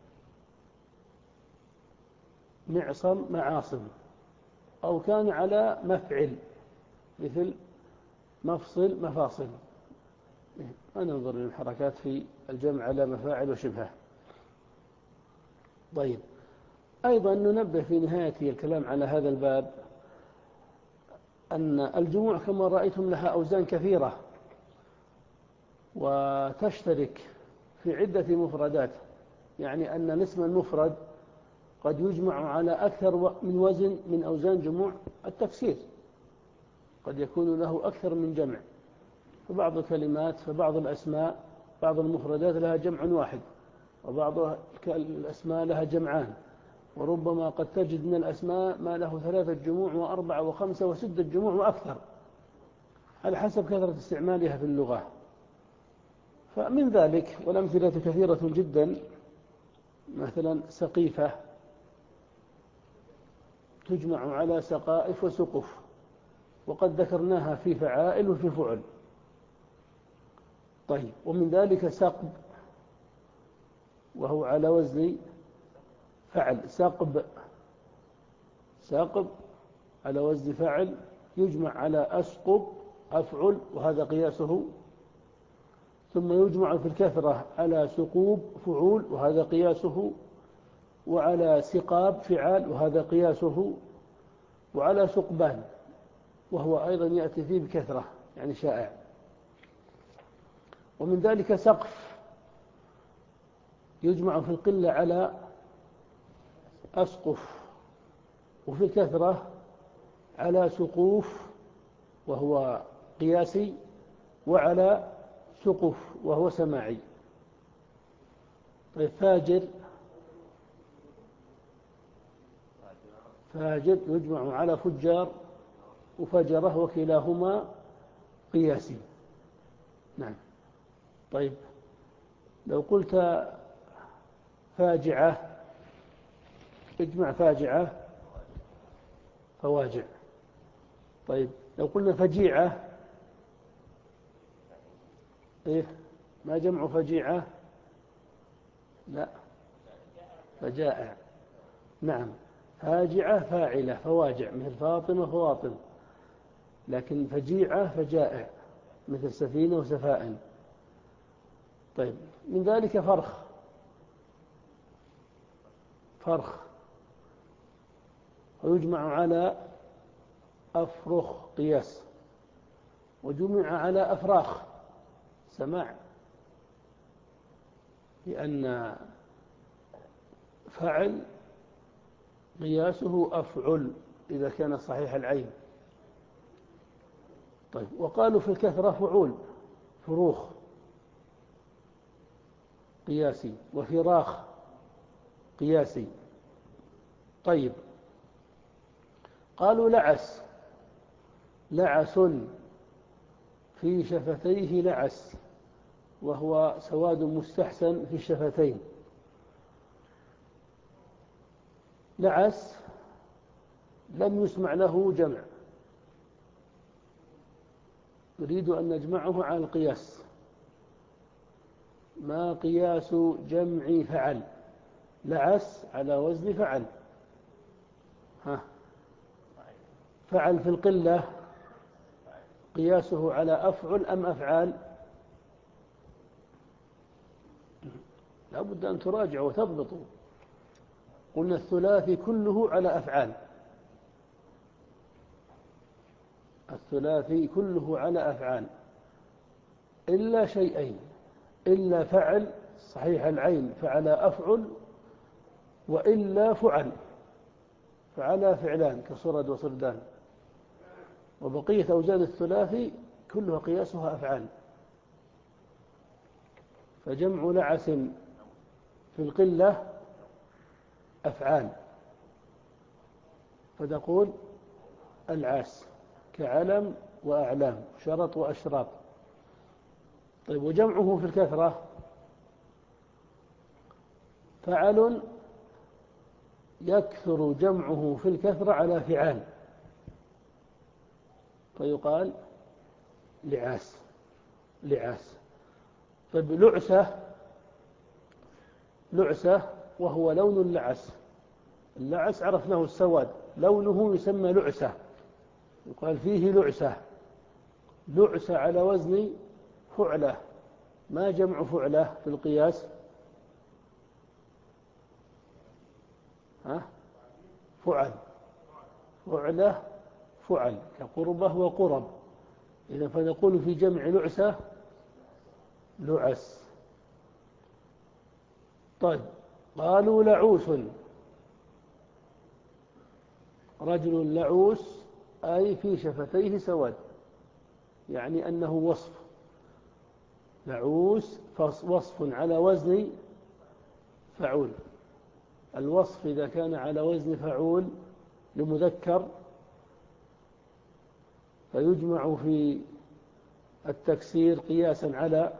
معصم، معاصم، أو كان على مفعل مثل مفصل، مفاصل. ما ننظر للحركات في الجمع على مفاعل وشبهه. طيب، أيضا ننبه في نهاية الكلام على هذا الباب أن الجموع كما رأيتم لها أوزان كثيرة، وتشترك في عدة مفردات، يعني أن الاسم المفرد قد يجمع على أكثر من وزن من أوزان جموع التكسير، قد يكون له أكثر من جمع. فبعض الكلمات، فبعض الأسماء، بعض المفردات لها جمع واحد، وبعض الأسماء لها جمعان، وربما قد تجد من الأسماء ما له ثلاثة جموع وأربعة وخمسة وستة جموع وأكثر، على حسب كثرة استعمالها في اللغة. فمن ذلك والأمثلة كثيرة جدا، مثلا سقيفة تجمع على سقائف وسقف، وقد ذكرناها في فعائل وفي فعل. طيب، ومن ذلك سقب، وهو على وزن فعل، سقب، سقب على وزن فعل، يجمع على أسقب، أفعل، وهذا قياسه. ثم يجمع في الكثرة على سقوب، فعول، وهذا قياسه، وعلى سقاب، فعال، وهذا قياسه، وعلى سقبان، وهو أيضا يأتي فيه بكثرة يعني شائع. ومن ذلك سقف، يجمع في القلة على أسقف، وفي الكثرة على سقوف، وهو قياسي، وعلى سقف وهو سماعي. طيب فاجر، فاجر يجمع على فجار وفجره وكلاهما قياسي. نعم. طيب لو قلت فاجعة، اجمع فاجعة فواجع. طيب لو قلنا فجيعة، إيه ما جمع فجيعة؟ لا، فجائع. نعم، فاجعة فاعلة فواجع مثل فاطمة فواطم، لكن فجيعة فجائع مثل سفينة وسفائن. طيب من ذلك فرخ، فرخ ويجمع على أفرخ قياس، وجمع على أفراخ سماع، لأن فعل قياسه أفعل إذا كان صحيح العين. طيب وقالوا في الكثرة فعول، فروخ قياسي، وفراخ قياسي. طيب قالوا لعس، لعس في شفتيه لعس، وهو سواد مستحسن في الشفتين. لعس لم يسمع له جمع، نريد أن نجمعه على القياس. ما قياس جمع فعل؟ لعس على وزن فعل. ها، فعل في القلة قياسه على أفعل أم أفعال؟ لا بد أن تراجعوا وتضبطوا. قلنا الثلاثي كله على أفعال، الثلاثي كله على أفعال إلا شيئين، إلا فعل صحيح العين فعل أفعل، وإلا فعل فعل فعلان كصرد وصردان. وبقية أوزان الثلاثي كلها قياسها أفعال. فجمع لعس في القلة أفعال، فتقول العاس كعلم وأعلام، شرط وأشراط. طيب وجمعه في الكثرة فعل، يكثر جمعه في الكثرة على فعال، فيقال لعاس، لعاس. طيب لعسة، لعسة وهو لون اللعس، اللعس عرفناه السواد، لونه يسمى لعسة، يقال فيه لعسة. لعسة على وزن فعلة. ما جمع فعلة في القياس؟ ها؟ فعل، فعلة فعل كقربة وقرب. إذا فنقول في جمع لعسة لعس. طيب قالوا لعوس، رجل لعوس أي في شفتيه سواد، يعني أنه وصف. لعوس وصف على وزن فعول. الوصف إذا كان على وزن فعول لمذكر فيجمع في التكسير قياسا على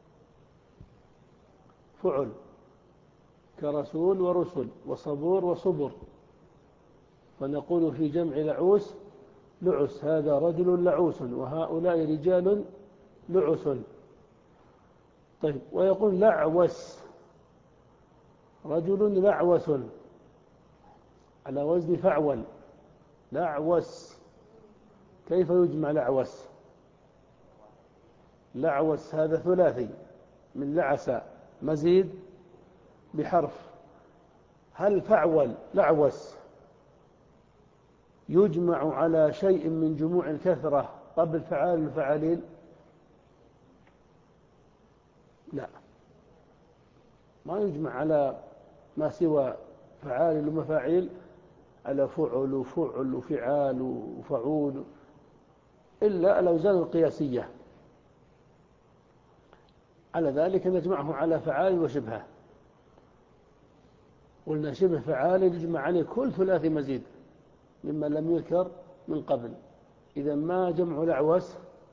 فعل، كرسول ورسل وصبور وصبر. فنقول في جمع لعوس لعس، هذا رجل لعوس وهؤلاء رجال لعس. طيب ويقول لعوس، رجل لعوس على وزن فعول، لعوس. كيف يجمع لعوس؟ لعوس هذا ثلاثي من لعس مزيد بحرف. هل فعول لعوس يجمع على شيء من جموع الكثرة قبل فعال الفعالين؟ لا، ما يجمع على ما سوى فعال ومفاعيل، على فعل وفعل وفعال وفعول، إلا الأوزان القياسية. على ذلك نجمعه على فعال وشبهه. قلنا شبه فعال يجمع عليه كل ثلاثي مزيد مما لم يذكر من قبل. إذا ما جمع لعوس؟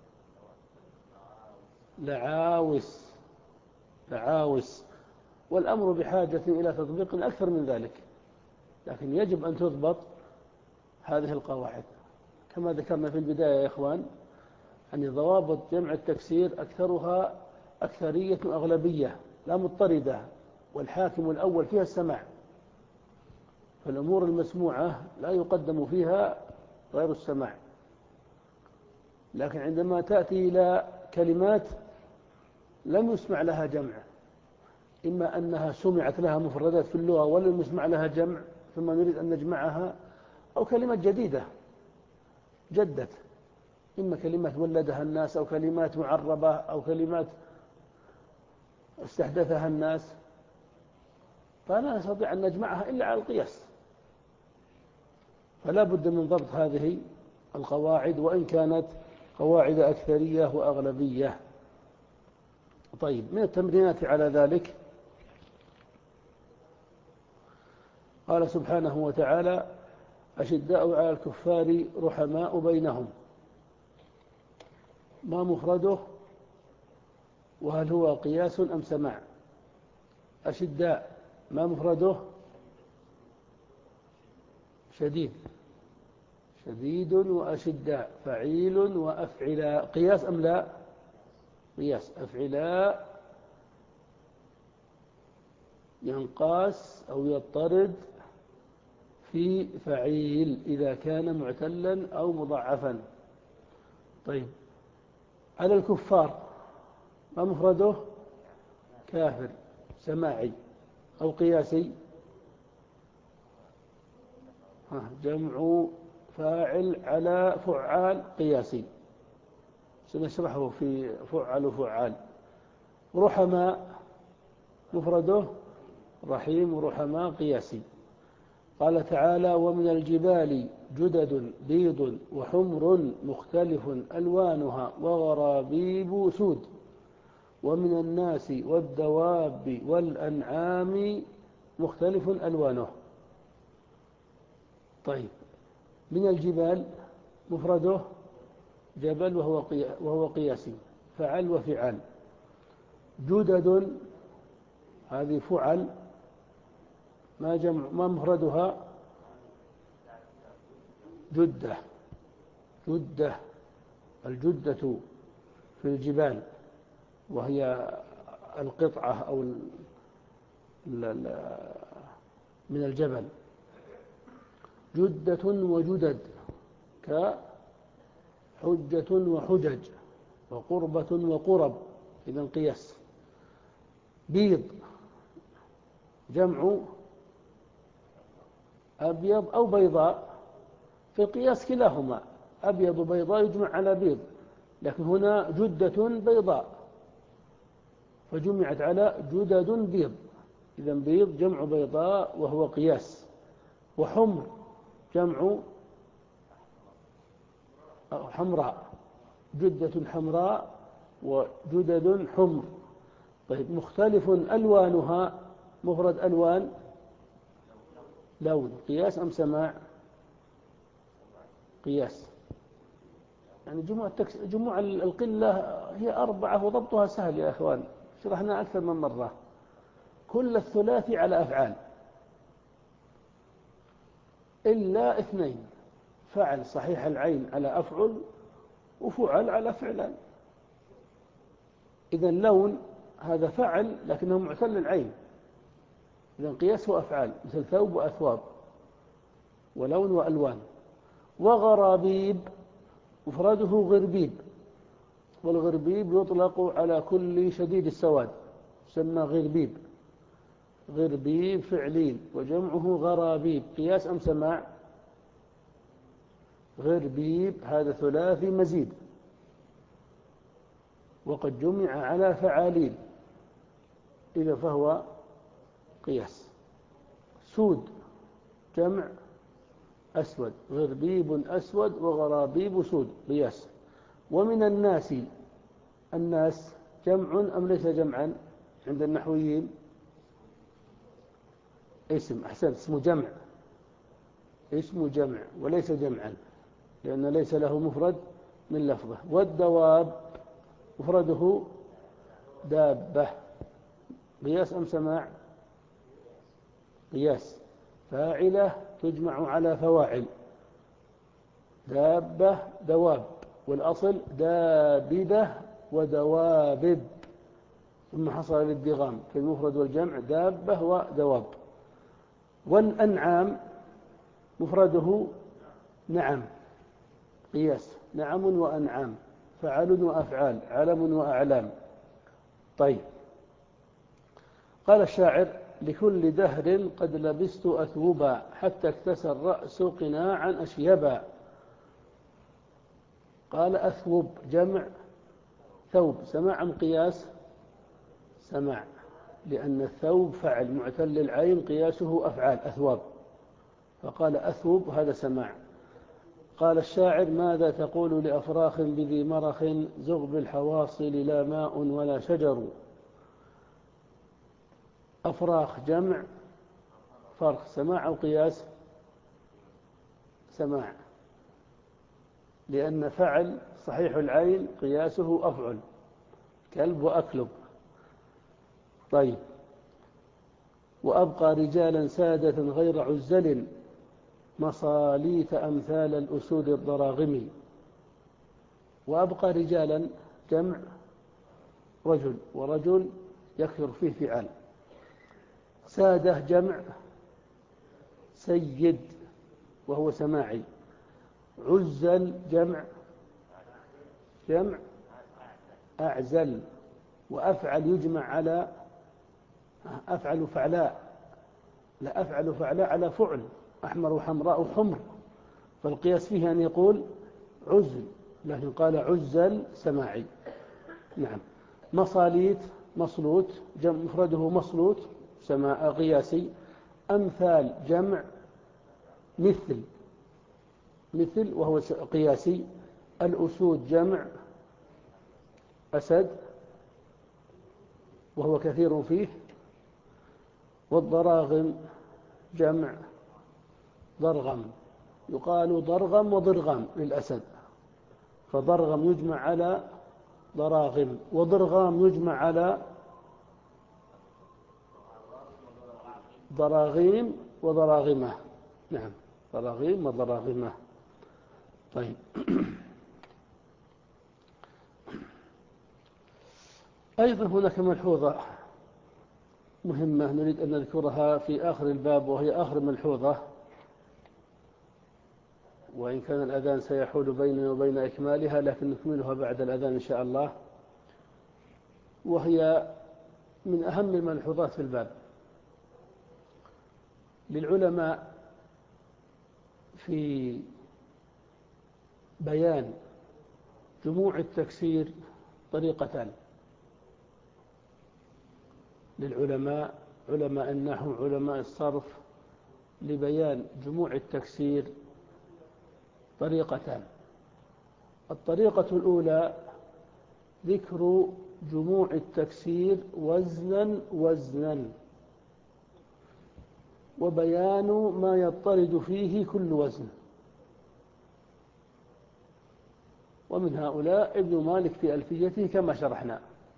لعاوس، لعاوس. والأمر بحاجة إلى تطبيق أكثر من ذلك، لكن يجب أن تضبط هذه القواعد كما ذكرنا في البداية يا إخوان، أن ضوابط جمع التكسير أكثرها أكثرية أغلبية لا مضطردة، والحاكم الأول فيها السماع، فالأمور المسموعة لا يقدم فيها غير السماع. لكن عندما تأتي إلى كلمات لم يسمع لها جمع، إما أنها سمعت لها مفردات في اللغة ولم يسمع لها جمع ثم نريد أن نجمعها، أو كلمة جديدة جدت، إما كلمات ولدها الناس أو كلمات معربة أو كلمات استحدثها الناس، فلا نستطيع أن نجمعها إلا على القياس. فلا بد من ضبط هذه القواعد وإن كانت قواعد أكثرية وأغلبية. طيب، من التمرينات على ذلك قال سبحانه وتعالى: أشداء على الكفار رحماء بينهم. ما مفرده؟ وهل هو قياس أم سماع؟ أشداء ما مفرده؟ شديد، شديد وأشداء، فعيل وأفعلاء. قياس أم لا؟ قياس. أفعلاء ينقاس أو يضطرد في فعيل إذا كان معتلا أو مضاعفا. طيب، على الكفار ما مفرده؟ كافر، سماعي أو قياسي؟ جمع فاعل على فعال قياسي، سنشرحه في فعل وفعال. رحماء مفرده رحيم ورحماء قياسي. قال تعالى: ومن الجبال جدد بيض وحمر مختلف ألوانها وغرابيب سود ومن الناس والدواب والأنعام مختلف ألوانه. طيب، من الجبال مفرده جبل وهو وهو قياسي، فعل وفعال. جدد هذه فعل، ما جمع ما مفردها؟ جدة، جدة، الجدة في الجبال وهي القطعة أو من الجبل. جدة وجدد كحجة وحجج وقربة وقرب، إذن قياس. بيض جمع أبيض أو بيضاء، في القياس كلاهما أبيض وبيضاء يجمع على بيض، لكن هنا جدة بيضاء فجمعت على جدد بيض، إذن بيض جمع بيضاء وهو قياس. وحمر جمع حمراء، جدة حمراء وجدد حمر. طيب، مختلف ألوانها مفرد ألوان لون، قياس أم سماع؟ قياس. يعني جموع, التكس... جموع القلة هي أربعة وضبطها سهل يا أخوان، شرحنا أكثر من مرة. كل الثلاثي على أفعال إلا اثنين، فعل صحيح العين على أفعل وفعل على فعلان. إذن لون هذا فعل لكنه معتل العين، إذن قياسه أفعال مثل ثوب وأثواب ولون وألوان. وغرابيب مفرده غربيب، والغربيب يطلق على كل شديد السواد يسمى غربيب. غربيب فعلين وجمعه غرابيب، قياس أم سماع؟ غربيب هذا ثلاثي مزيد وقد جمع على فعالين، إذا فهو قياس. سود جمع أسود، غربيب أسود وغرابيب سود، قياس. ومن الناس، الناس جمع أم ليس جمعا عند النحويين؟ اسم، أحسنت، اسمه جمع، اسمه جمع وليس جمعا، لأن ليس له مفرد من لفظه. والدواب مفرده دابة. قياس أم سماع؟ قياس. فاعلة تجمع على فواعل، دابة دواب، والأصل داببة ودوابب، ثم حصل الادغام في المفرد والجمع دابة ودواب. والأنعام مفرده نعم، قياس، نعم وأنعام، فعل وأفعال، علم وأعلام. طيب، قال الشاعر: لكل دهر قد لبست أثوبا حتى اكتسى الرأس قناعا أشيبا. قال أثوب جمع ثوب، سماع أم قياس؟ سماع، لأن الثوب فعل معتل العين قياسه أفعال أثواب، فقال أثوب هذا سماع. قال الشاعر: ماذا تقول لأفراخ بذي مرخ زغب الحواصل لا ماء ولا شجر. أفراخ جمع فرخ، سماع أو قياس؟ سماع، لأن فعل صحيح العين قياسه أفعل، كلب وأكلب. طيب، وأبقى رجالا سادة غير عزل مصاليت أمثال الأسود الضراغم. وأبقى رجالا جمع رجل، ورجل يكثر فيه فعال. سادة جمع سيد وهو سماعي. عزل جمع جمع أعزل. وأفعل يجمع على أفعل فعلاء، لا، أفعل فعلاء على فعل، أحمر وحمراء حمر، فالقياس فيه أن يقول عزل، لكن قال عزل سماعي. نعم. مصاليت مصلوت جمع مفرده مصلوت، سماع قياسي. أمثال جمع مثل، مثل وهو قياسي. الأسود جمع أسد وهو كثير فيه. والضراغم جمع ضرغم، يقال ضرغم وضرغام للأسد، فضرغم يجمع على ضراغم، وضرغام يجمع على ضراغيم وضراغمة. نعم، ضراغيم وضراغمة. طيب، أيضا هناك ملحوظة مهمة نريد أن نذكرها في آخر الباب، وهي آخر ملحوظة، وإن كان الأذان سيحول بيننا وبين إكمالها، لكن نكملها بعد الأذان إن شاء الله. وهي من أهم الملحوظات في الباب. للعلماء في بيان جموع التكسير طريقتان. للعلماء، علماء النحو، علماء الصرف، لبيان جموع التكسير طريقتان. الطريقة الأولى ذكر جموع التكسير وزنا وزنا، وبيان ما يضطرد فيه كل وزن. ومن هؤلاء ابن مالك في ألفيته كما شرحنا،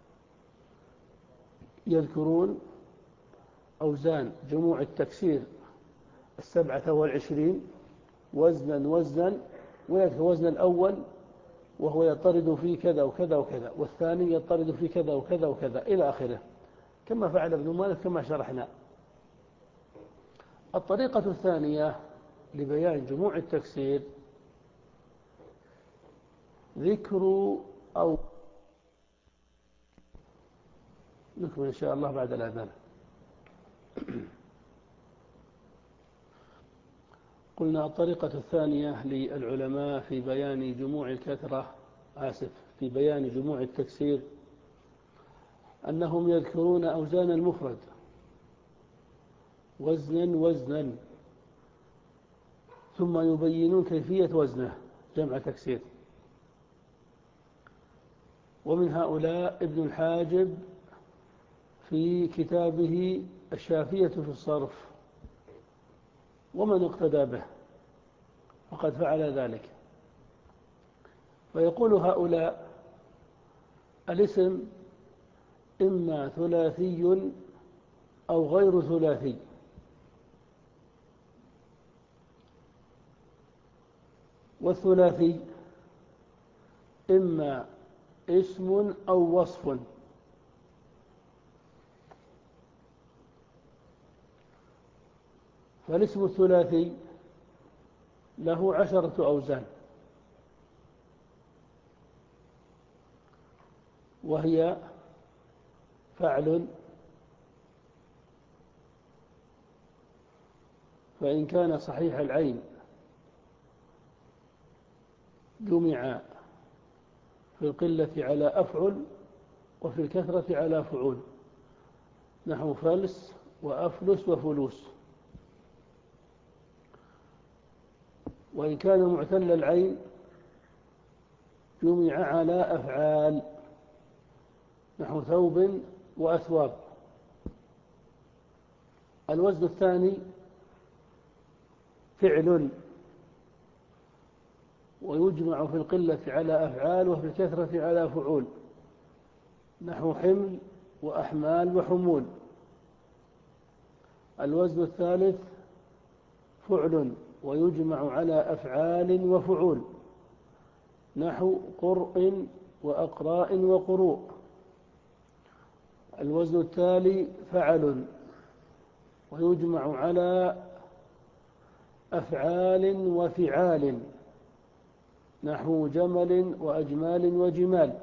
يذكرون أوزان جموع التكسير السبعة والعشرين وزنا وزنا، ويذكر وزن الأول وهو يضطرد فيه كذا وكذا وكذا، والثاني يضطرد فيه كذا وكذا وكذا إلى آخره، كما فعل ابن مالك كما شرحنا. الطريقة الثانية لبيان جموع التكسير ذكر أو نكمل إن شاء الله بعد الأذان. قلنا الطريقة الثانية للعلماء في بيان جموع الكثرة آسف في بيان جموع التكسير أنهم يذكرون أوزان المفرد وزنا وزنا، ثم يبينون كيفية وزنه جمع تكسير. ومن هؤلاء ابن الحاجب في كتابه الشافية في الصرف، ومن اقتدى به فقد فعل ذلك. فيقول هؤلاء: الاسم إما ثلاثي أو غير ثلاثي، والثلاثي إما اسم أو وصف، فالاسم الثلاثي له عشرة أوزان، وهي فعل، فإن كان صحيح العين جمع في القلة على أفعل وفي الكثرة على فعول، نحو فلس وأفلس وفلوس. وإن كان معتل العين جمع على أفعال، نحو ثوب وأثواب. الوزن الثاني فعل، ويجمع في القلة على أفعال وفي الكثرة على فعول، نحو حمل وأحمال وحمول. الوزن الثالث فعل، ويجمع على أفعال وفعول، نحو قرء وأقراء وقروء. الوزن التالي فعل، ويجمع على أفعال وفعال، نحو جمل وأجمال وجمال.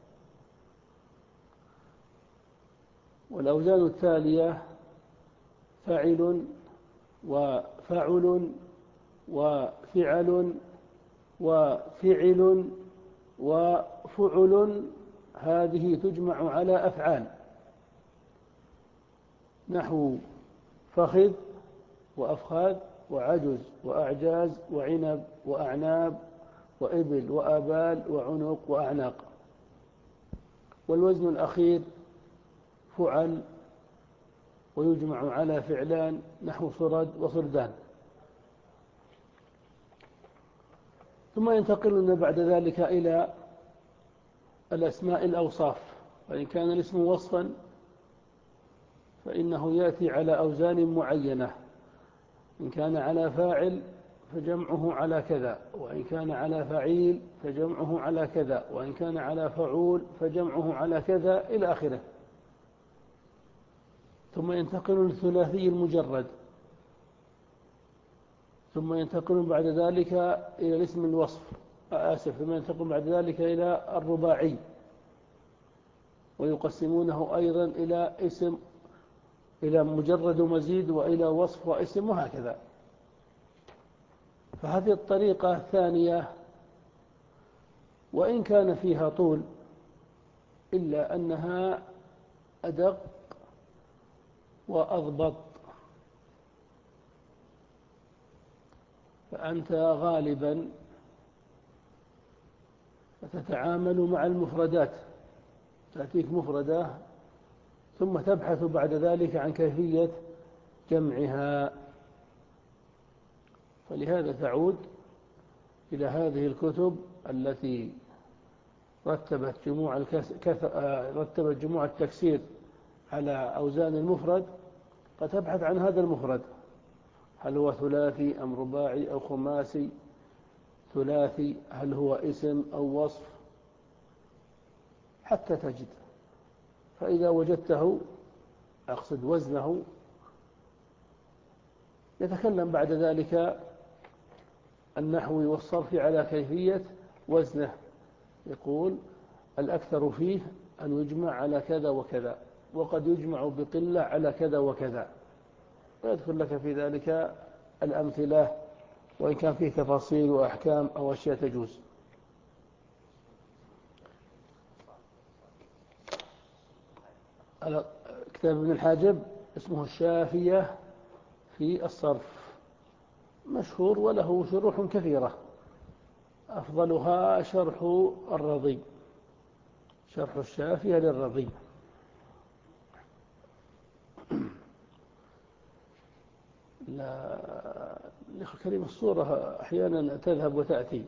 والأوزان التالية فعل وفعل وفعل وفعل وفعل، هذه تجمع على أفعال، نحو فخذ وأفخاذ وعجز وأعجاز وعنب وأعناب وإبل وآبال وعنق وأعناق. والوزن الأخير فعل، ويجمع على فعلان، نحو صرد وصردان. ثم ينتقلون بعد ذلك إلى الأسماء الأوصاف. فإن كان الاسم وصفا فإنه يأتي على أوزان معينة، إن كان على فاعل فجمعه على كذا، وإن كان على فعيل فجمعه على كذا، وإن كان على فعول فجمعه على كذا، إلى آخره. ثم ينتقل للثلاثي المجرد، ثم ينتقل بعد ذلك إلى الاسم الوصف آسف ثم ينتقل بعد ذلك إلى الرباعي، ويقسمونه أيضا إلى اسم، إلى مجرد ومزيد، وإلى وصف واسم، وهكذا. فهذه الطريقة الثانية وإن كان فيها طول إلا أنها أدق وأضبط. فأنت غالبا تتعامل مع المفردات، تأتيك مفردة ثم تبحث بعد ذلك عن كيفية جمعها. فلهذا تعود إلى هذه الكتب التي رتبت جموع الكس... كث... رتبت جموع التكسير على أوزان المفرد، فتبحث عن هذا المفرد، هل هو ثلاثي أم رباعي أو خماسي. ثلاثي هل هو اسم أو وصف، حتى تجد. فإذا وجدته، أقصد وزنه، يتكلم بعد ذلك النحوي والصرف على كيفية وزنه. يقول الأكثر فيه أن يجمع على كذا وكذا، وقد يجمع بقلة على كذا وكذا، ويذكر لك في ذلك الأمثلة، وإن كان فيه تفاصيل وأحكام أو أشياء تجوز. كتاب ابن الحاجب اسمه الشافية في الصرف، مشهور وله شروح كثيرة، أفضلها شرح الرضي، شرح الشافية للرضي. لا كلمة الصورة أحيانا تذهب وتأتي.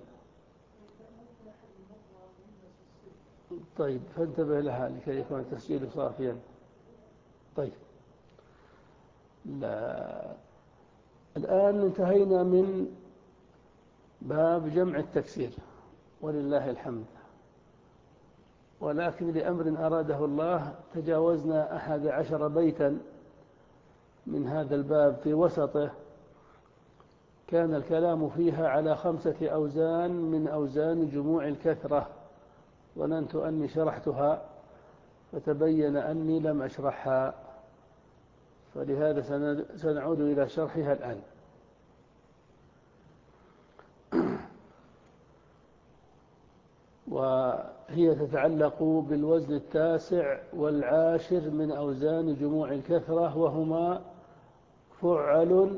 طيب فانتبه لها لكي يكون التسجيل صافيا. طيب لا. الآن انتهينا من باب جمع التكسير ولله الحمد، ولكن لأمر أراده الله تجاوزنا أحد عشر بيتا من هذا الباب في وسطه، كان الكلام فيها على خمسة أوزان من أوزان جموع الكثرة، ظننت أني شرحتها فتبين أني لم أشرحها، فلهذا سنعود إلى شرحها الآن. وهي تتعلق بالوزن التاسع والعاشر من أوزان جموع الكثرة، وهما فعل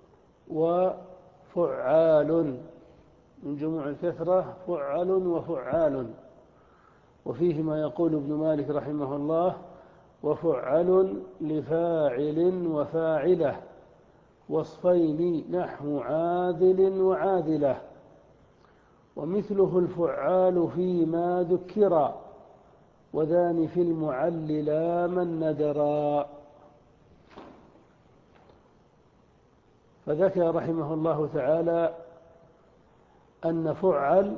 وفعال. من جموع الكثرة فعل وفعال. وفيه ما يقول ابن مالك رحمه الله: وفعل لفاعل وفاعلة وصفين نحو عاذل وعاذلة، ومثله الفعال فيما ذكرا، وذان في المعل لا من ندرا. فذكر رحمه الله تعالى أن فعل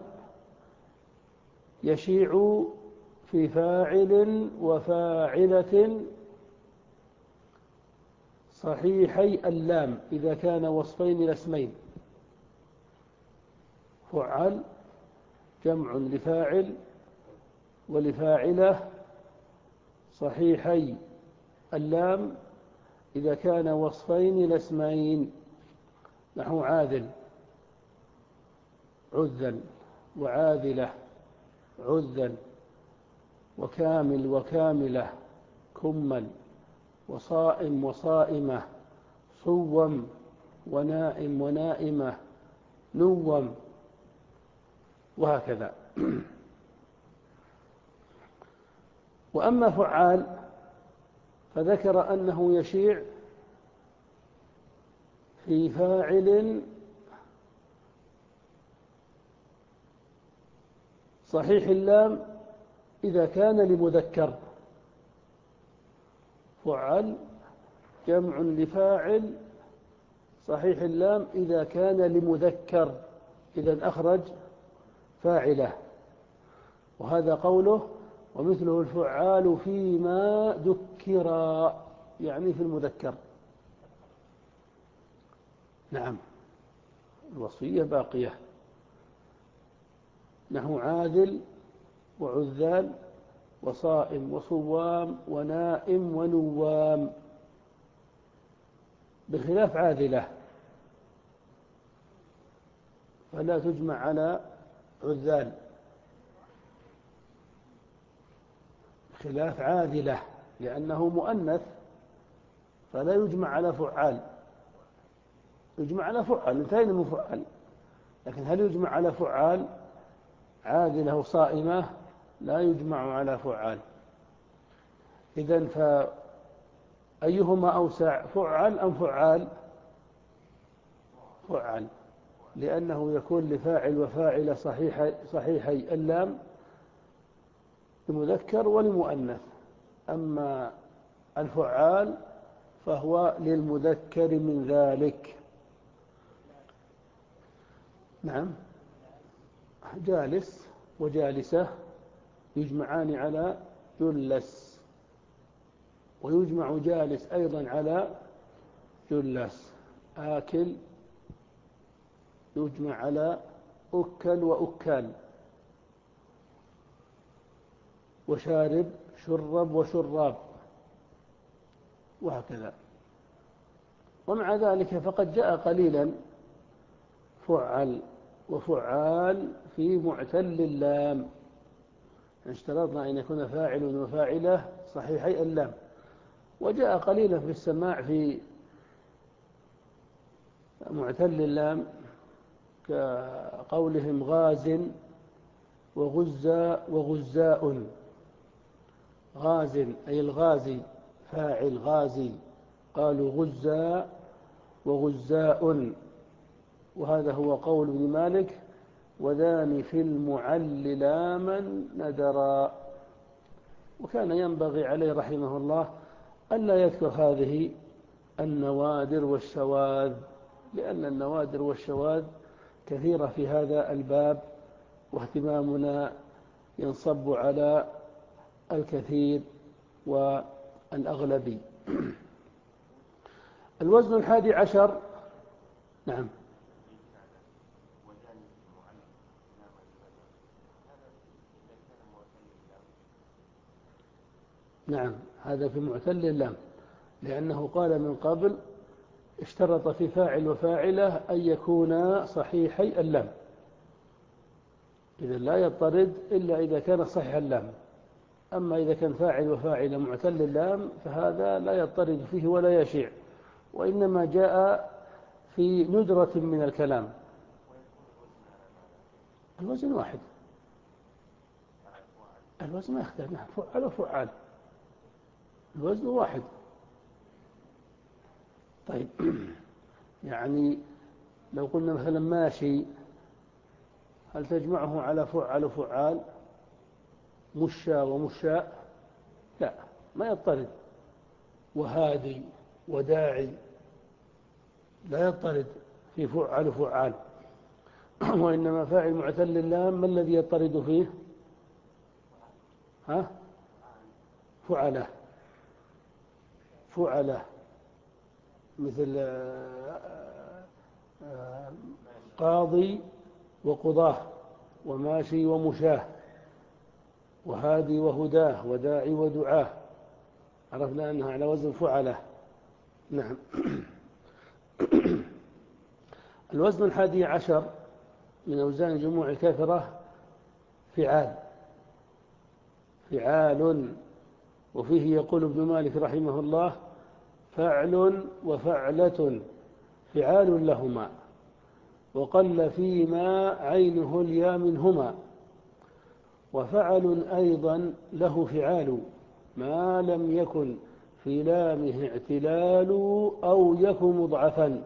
يشيع في فاعل وفاعلة صحيحي اللام إذا كان وصفين الاسمين. فعل جمع لفاعل ولفاعلة صحيحي اللام إذا كان وصفين الاسمين، نحو عاذل عذا، وعاذلة عذا، وكامل وكاملة كما، وصائم وصائمة، صوم ونائم ونائمة نوم، وهكذا. وأما فعال فذكر أنه يشيع في فاعل صحيح اللام إذا كان لمذكر. فعل جمع لفاعل صحيح اللام إذا كان لمذكر، إذا أخرج فاعله. وهذا قوله: ومثله الفعال فيما ذكرا، يعني في المذكر. نعم، الوصفية باقية، نحو عاذل وعذال وصائم وصوام ونائم ونوام، بخلاف عاذلة فلا تجمع على عذال، خلاف عاذلة لأنه مؤنث فلا يجمع على فعال، يجمع على فعال، انتهينا من فعال. لكن هل يجمع على فعال؟ عاذلة وصائمة لا يجمع على فعال. إذن فأيهما أوسع، فعل أم فعال؟ فعل، لأنه يكون لفاعل وفاعل صحيحي, صحيحي اللام لمذكر ولمؤنث. أما الفعال فهو للمذكر من ذلك. نعم، جالس وجالسة يجمعان على جلس، ويجمع جالس أيضا على جلس. آكل يجمع على أكل وأكال، وشارب شرب وشراب، وهكذا. ومع ذلك فقد جاء قليلا فعل وفعال في معتل اللام، اشترطنا أن يكون فاعل وفاعلة صحيحي اللام. وجاء قليلا في السماع في معتل اللام كقولهم غاز وغزى وغزاء، غاز أي الغازي، فاعل غازي. قالوا غزا وغزاء، وهذا هو قول ابن مالك: وذان في المعل لاما ندرا. وكان ينبغي عليه رحمه الله ألا يذكر هذه النوادر والشواذ، لأن النوادر والشواذ كثيرة في هذا الباب، واهتمامنا ينصب على الكثير والأغلبي. الوزن الحادي عشر. نعم. نعم، هذا في معتل اللام، لأنه قال من قبل اشترط في فاعل وفاعله أن يكونا صحيحي اللام، إذا لا يضطرد إلا إذا كان صحيح اللام. أما إذا كان فاعل وفاعل معتل اللام فهذا لا يضطرد فيه ولا يشيع، وإنما جاء في ندرة من الكلام. الوزن واحد، الوزن ما يختلف، فعل وفعال، الوزن واحد. طيب يعني لو قلنا مثلا ماشي، هل تجمعه على فعل وفعال؟ مشى ومشاء؟ لا، ما يضطرد. وهادي وداعي لا يضطرد في فعل وفعال. وإنما فاعل معتل اللام ما الذي يضطرد فيه؟ ها؟ فعله، فعله، مثل قاضي وقضاه، وماشي ومشاه، وهادي وهداه، وداعي ودعاه، عرفنا أنها على وزن فعله. نعم. الوزن الحادي عشر من أوزان جموع الكثرة فعال، فعال. وفيه يقول ابن مالك رحمه الله: فعل وفعلة فعال لهما، وقل فيما عينه اليا منهما. وفعل أيضا له فعال ما لم يكن في لامه اعتلال أو يكن مضعفا،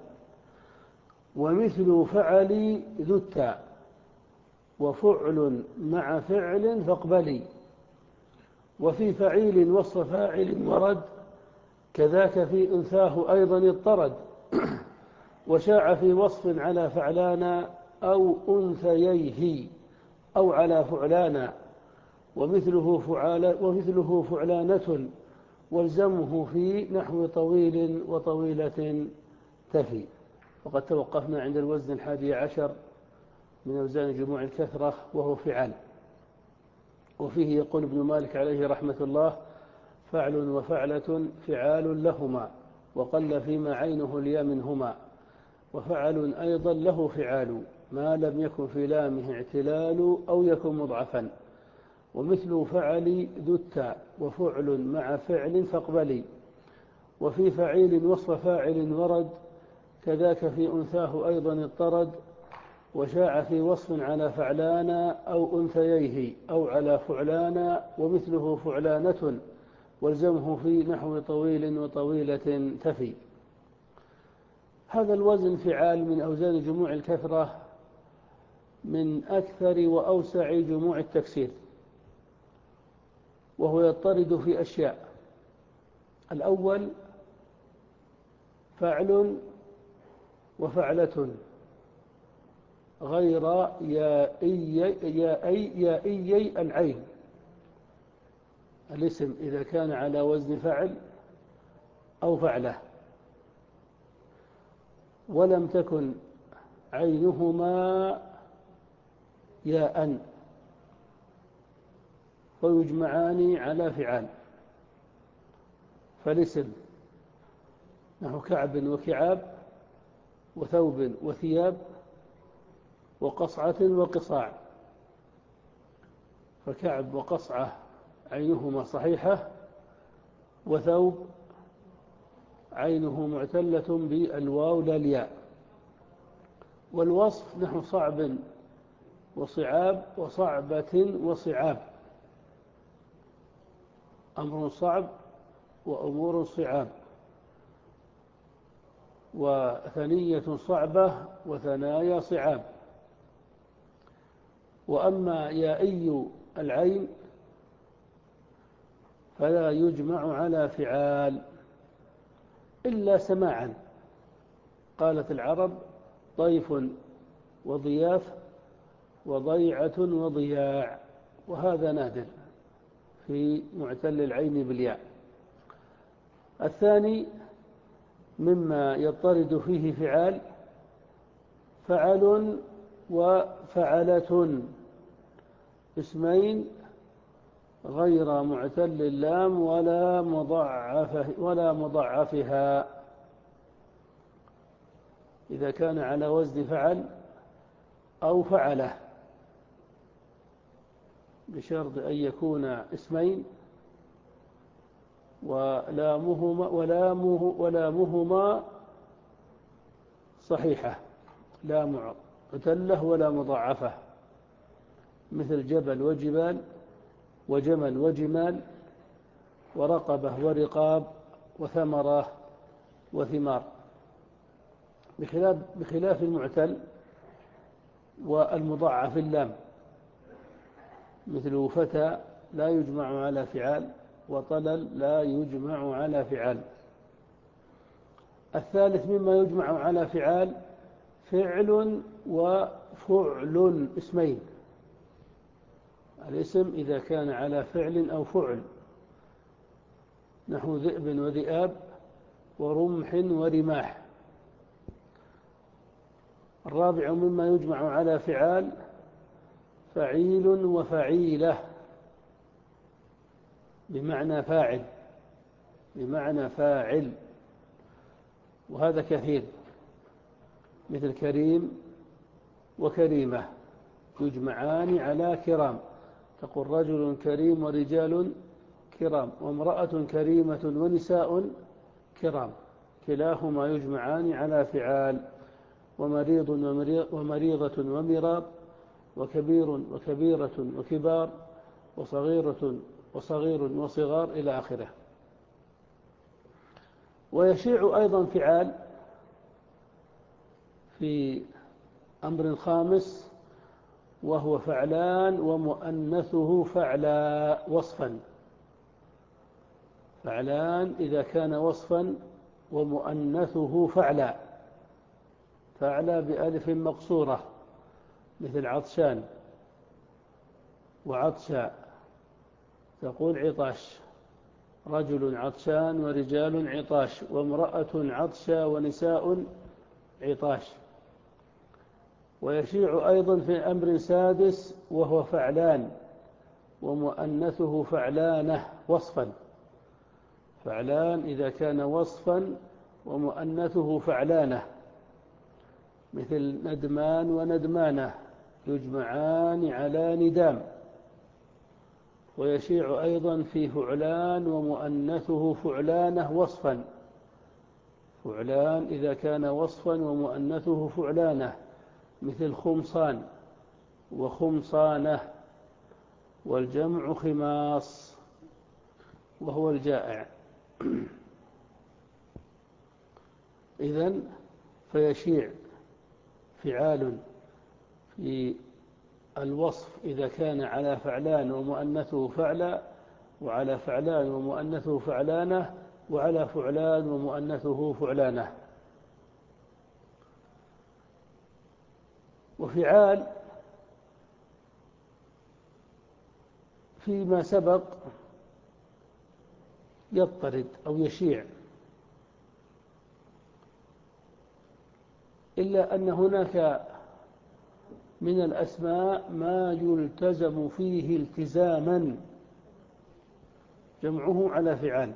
ومثل فعل ذو التاء، وفعل مع فعل فاقبلي. وفي فعيل وصف فاعل ورد، كذاك في أنثاه أيضا اضطرد. وشاع في وصف على فعلانا أو أنثييه أو على فعلانا، ومثله فعال ومثله فعلانة، والزمه في نحو طويل وطويلة تفي. وقد توقفنا عند الوزن الحادي عشر من أوزان جموع الكثرة وهو فعال. وفيه يقول ابن مالك عليه رحمة الله: فعل وفعلة فعال لهما، وقل فيما عينه اليا منهما. وفعل أيضا له فعال ما لم يكن في لامه اعتلال أو يكن مضعفا، ومثل فعل ذو التاء، وفعل مع فعل فاقبلي. وفي فعيل وصف فاعل ورد، كذاك في أنثاه أيضا اضطرد. وشاع في وصف على فعلانا أو أنثييه أو على فعلانا، ومثله فعلانة، والزمه في نحو طويل وطويلة تفي. هذا الوزن فعال من أوزان جموع الكثرة، من أكثر وأوسع جموع التكسير، وهو يضطرد في أشياء. الأول فعل وفعلة غير يائي يائي يائي العين. الاسم إذا كان على وزن فعل أو فعله ولم تكن عينهما ياء ويجمعان على فعال. فالاسم نحو كعب وكعاب، وثوب وثياب، وقصعة وقصاع. فكعب وقصعة عينهما صحيحة، وثوب عينه معتلة بالواو لا الياء. والوصف نحو صعب وصعاب، وصعبة وصعاب. أمر صعب وأمور صعاب، وثنية صعبة وثنايا صعاب. وأما يائي العين فلا يجمع على فعال إلا سماعا. قالت العرب: ضيف وضياف وضيعة وضياع، وهذا نادر في معتل العين بالياء. الثاني مما يضطرد فيه فعال فعل وفعلة، اسمين غير معتل اللام ولا مضعف ولا مضعفها. إذا كان على وزن فعل أو فعله، بشرط أن يكون اسمين ولامهما ولامه ولامهما صحيحة، لا معتلة ولا مضاعفة، مثل جبل وجبال وجمل وجمال ورقبة ورقاب وثمرة وثمار، بخلاف بخلاف المعتل والمضاعف اللام، مثل فتى لا يجمع على فعال، وطلل لا يجمع على فعال. الثالث مما يجمع على فعال فعل وفعل، اسمين. الاسم إذا كان على فعل أو فعل، نحو ذئب وذئاب ورمح ورماح. الرابع مما يجمع على فعال فعيل وفعيلة، بمعنى فاعل بمعنى فاعل وهذا كثير، مثل كريم وكريمة يجمعان على كرام، تقول رجل كريم ورجال كرام، وامرأة كريمة ونساء كرام، كلاهما يجمعان على فعال. ومريض ومريضة ومراب، وكبير وكبيرة وكبار، وصغيرة وصغير وصغار إلى آخره. ويشيع أيضا فعال في أمر خامس، وهو فعلان ومؤنثه فعلا وصفا. فعلان إذا كان وصفا ومؤنثه فعلا، فعلا بألف مقصورة، مثل عطشان وعطشا، تقول عطاش، رجل عطشان ورجال عطاش، وامرأة عطشا ونساء عطاش. ويشيع أيضا في أمر سادس، وهو فعلان ومؤنثه فعلانة وصفا. فعلان إذا كان وصفا ومؤنثه فعلانة، مثل ندمان وندمانة يجمعان على ندام. ويشيع أيضا في فعلان ومؤنثه فعلانة وصفا. فعلان إذا كان وصفا ومؤنثه فعلانة، مثل خمصان وخمصانة، والجمع خماص وهو الجائع. إذن فيشيع فعال في الوصف إذا كان على فعلان ومؤنثه فعلا، وعلى فعلان ومؤنثه فعلانة، وعلى فعلان ومؤنثه فعلانة. وفعال فيما سبق يضطرد أو يشيع، إلا أن هناك من الأسماء ما يلتزم فيه التزاما جمعه على فعال.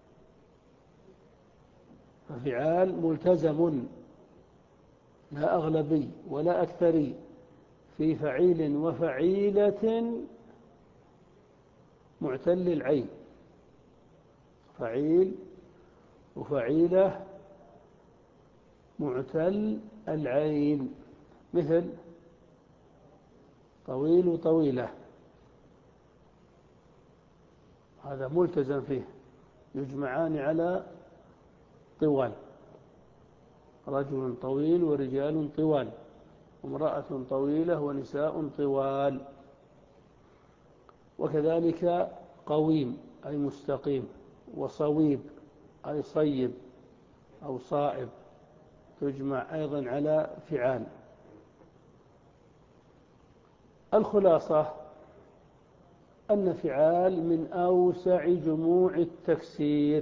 ففعال ملتزم، لا أغلبي ولا أكثري، في فعيل وفعيلة معتل العين. فعيل وفعيلة معتل العين، مثل طويل وطويلة، هذا ملتزم فيه، يجمعان على طوال، رجل طويل ورجال طوال، وامرأة طويلة ونساء طوال. وكذلك قويم أي مستقيم، وصويب أي صيب أو صائب، تجمع أيضا على فعال. الخلاصة أن فعال من أوسع جموع التكسير،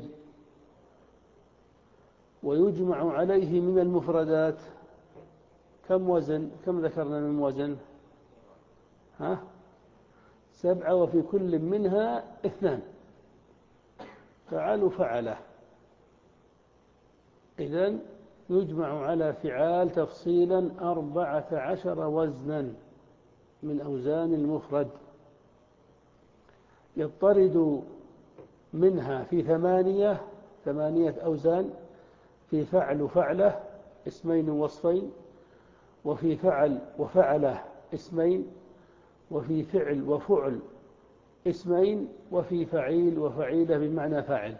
ويجمع عليه من المفردات كم وزن؟ كم ذكرنا من وزن؟ ها؟ سبعة، وفي كل منها اثنان، فعل فعله. إذن يجمع على فعال تفصيلا أربعة عشر وزنا من أوزان المفرد، يضطرد منها في ثمانية ثمانية أوزان: في فعل فعله اسمين وصفين، وفي فعل وفعله اسمين، وفي فعل وفعل اسمين، وفي فعيل وفعيلة بمعنى فاعل.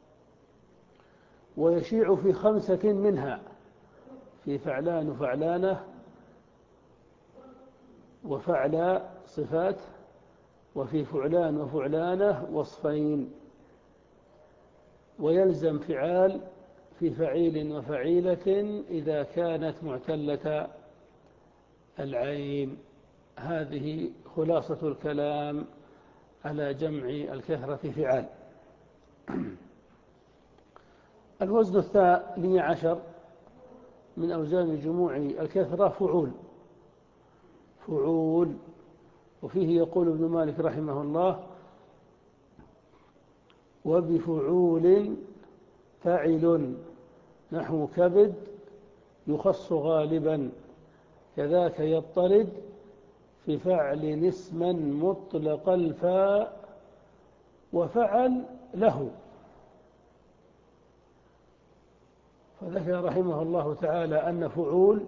ويشيع في خمسة منها: في فعلان وفعلانة، وفعلا صفات، وفي فعلان وفعلانة وصفين. ويلزم فعال في فعيل وفعيلة إذا كانت معتلة العين. هذه خلاصة الكلام على جمع الكثرة في فعال. الوزن الثاني عشر من أوزان جموع الكثرة فعول. فعول، وفيه يقول ابن مالك رحمه الله: وبفعول فعل نحو كبد يخص غالبا، كذاك يضطرد في فعل اسما مطلق الفاء وفعل له. فذكر رحمه الله تعالى أن فعول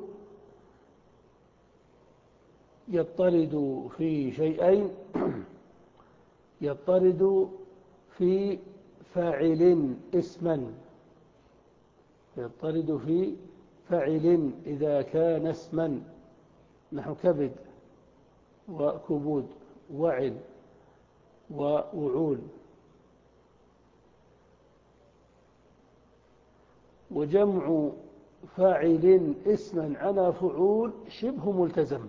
يضطرد في شيئين: يضطرد في فاعل اسما، يضطرد في فاعل إذا كان اسما، نحو كبد وكبود وعل ووعول. وجمع فاعل اسما على فعول شبه ملتزم.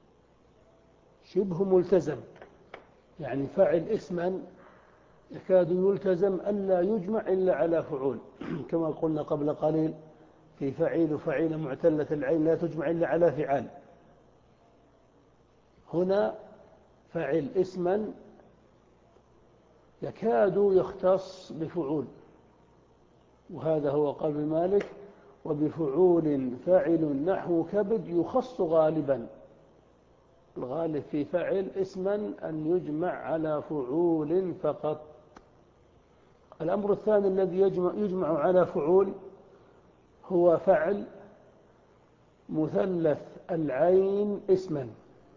شبه ملتزم يعني فاعل اسما يكاد يلتزم ألا يجمع إلا على فعول، كما قلنا قبل قليل في فعيل وفعيل معتلة العين لا تجمع إلا على فعال. هنا فعل اسما يكاد يختص بفعول، وهذا هو قول مالك: وبفعول فاعل نحو كبد يخص غالبا. الغالب في فعل اسما أن يجمع على فعول فقط. الأمر الثاني الذي يجمع, يجمع على فعول هو فعل مثلث العين اسما.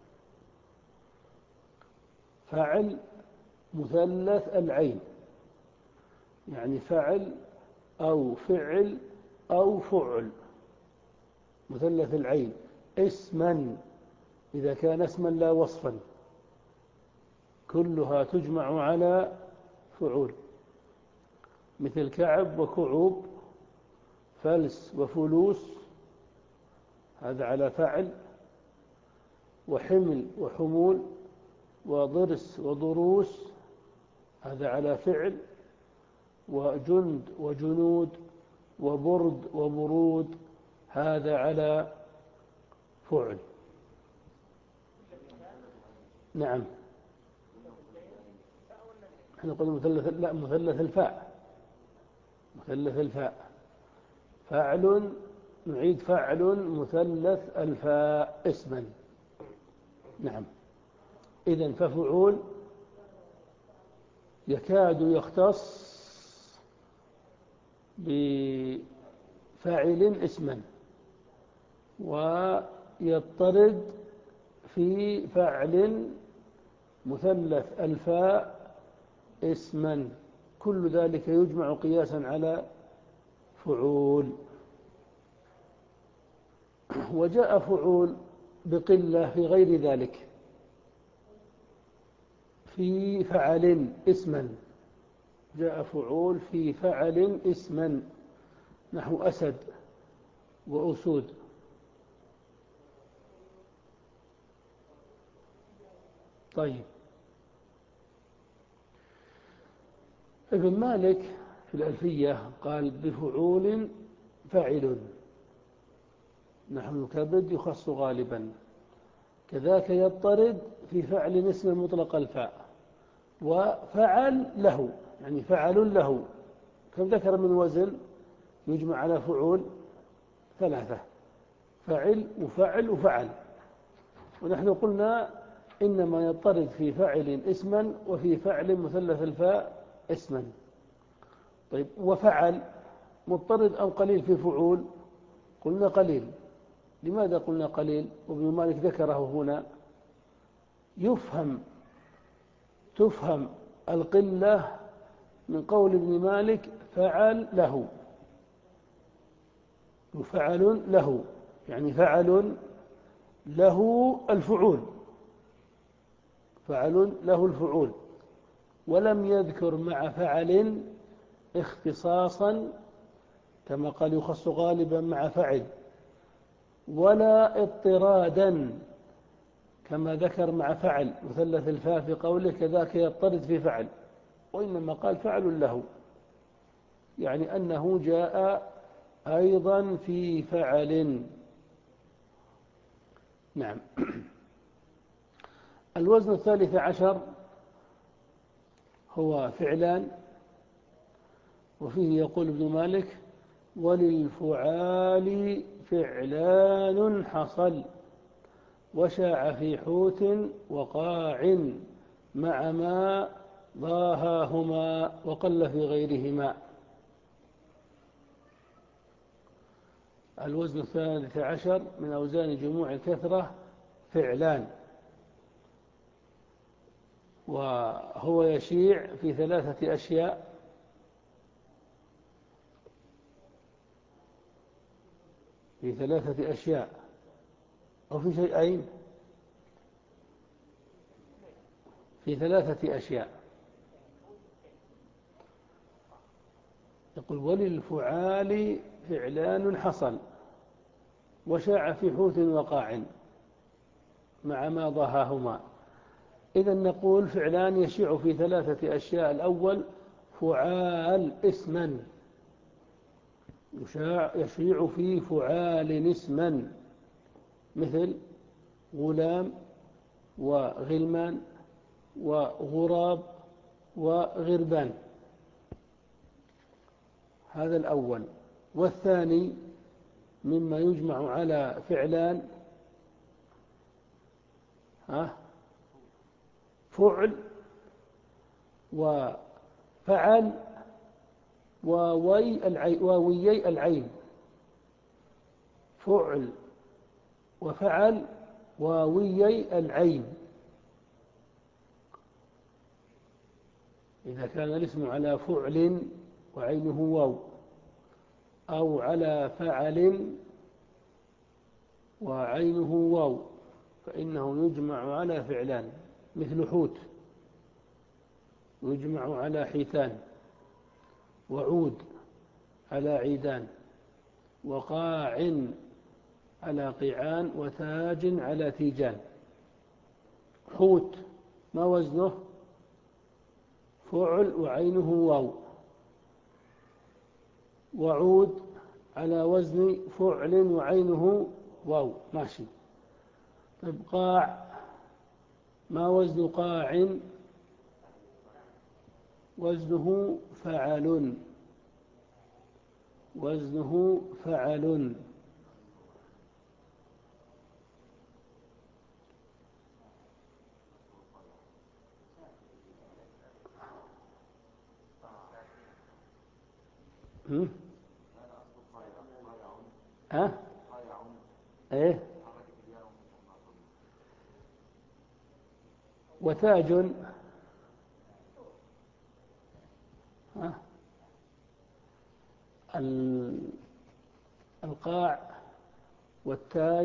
فعل مثلث العين يعني فعل أو فعل أو فعل مثلث العين اسما، إذا كان اسما لا وصفا، كلها تجمع على فعول، مثل كعب وكعوب، فلس وفلوس، هذا على فعل. وحمل وحمول، وضرس وضروس، هذا على فعل. وجند وجنود، وبرد وبرود، هذا على فعل. نعم، احنا قلنا مثلث، لا مثلث الفاء، مثلث الفاء فاعل، نعيد فاعل مثلث الفاء اسما. نعم، إذن ففعول يكاد يختص بفاعل اسما، ويضطرد في فاعل مثلث الفاء اسما، كل ذلك يجمع قياسا على فعول. وجاء فعول بقلة في غير ذلك، في فعل اسما، جاء فعول في فعل اسما، نحو أسد وأسود. طيب، ابن مالك في الألفية قال بفعول فعل، نحو كبد يخص غالبا، كذاك يضطرد في فعل اسم مطلق الفاء، وفعل له، يعني فعل له، كم ذكر من وزن يجمع على فعول؟ ثلاثة، فعل وفعل وفعل. ونحن قلنا إنما يضطرد في فعل اسما، وفي فعل مثلث الفاء اسما. طيب، وفعل مضطرد أم قليل في فعول؟ قلنا قليل. لماذا قلنا قليل؟ وابن مالك ذكره هنا. يفهم تفهم القلة من قول ابن مالك فعل له، وفعل له يعني فعل له الفعول، فعل له الفعول، ولم يذكر مع فعل اختصاصا كما قال يخص غالبا مع فعل، ولا اضطرادا كما ذكر مع فعل مثلث الفاء في قوله كذاك يضطرد في فعل، وإنما قال فعل له، يعني أنه جاء أيضا في فعل. نعم. الوزن الثالث عشر هو فعلان، وفيه يقول ابن مالك وللفعال فعلان حصل، وشاع في حوت وقاع مع ما ضاهاهما وقل في غيرهما. الوزن الثالث عشر من أوزان جموع الكثرة فعلان، وهو يشيع في ثلاثة أشياء: في ثلاثة أشياء أو في شيئين، في ثلاثة أشياء. يقول وللفعال فعلان حصل، وشاع في حوت وقاع مع ما ضاهاهما. إذا نقول فعلان يشيع في ثلاثة أشياء: الأول فعال اسما، يشيع في فعال اسما، مثل غلام وغلمان وغراب وغربان، هذا الأول. والثاني مما يجمع على فعلان ها فعل وفعل ووي العين، وويي العين، فعل وفعل وويي العين. إذا كان الاسم على فعل وعينه واو، أو على فعل وعينه واو، فإنه يجمع على فعلان، مثل حوت يجمع على حيتان، وعود على عيدان، وقاع على قيعان، وتاج على تيجان. حوت ما وزنه؟ فعل وعينه واو. وعود على وزن فعل وعينه واو، ماشي. طيب، قاع ما وزن قاع؟ وزنه فعل، وزنه فعل. هم؟ ها؟ ايه؟ وتاج القاع والتاج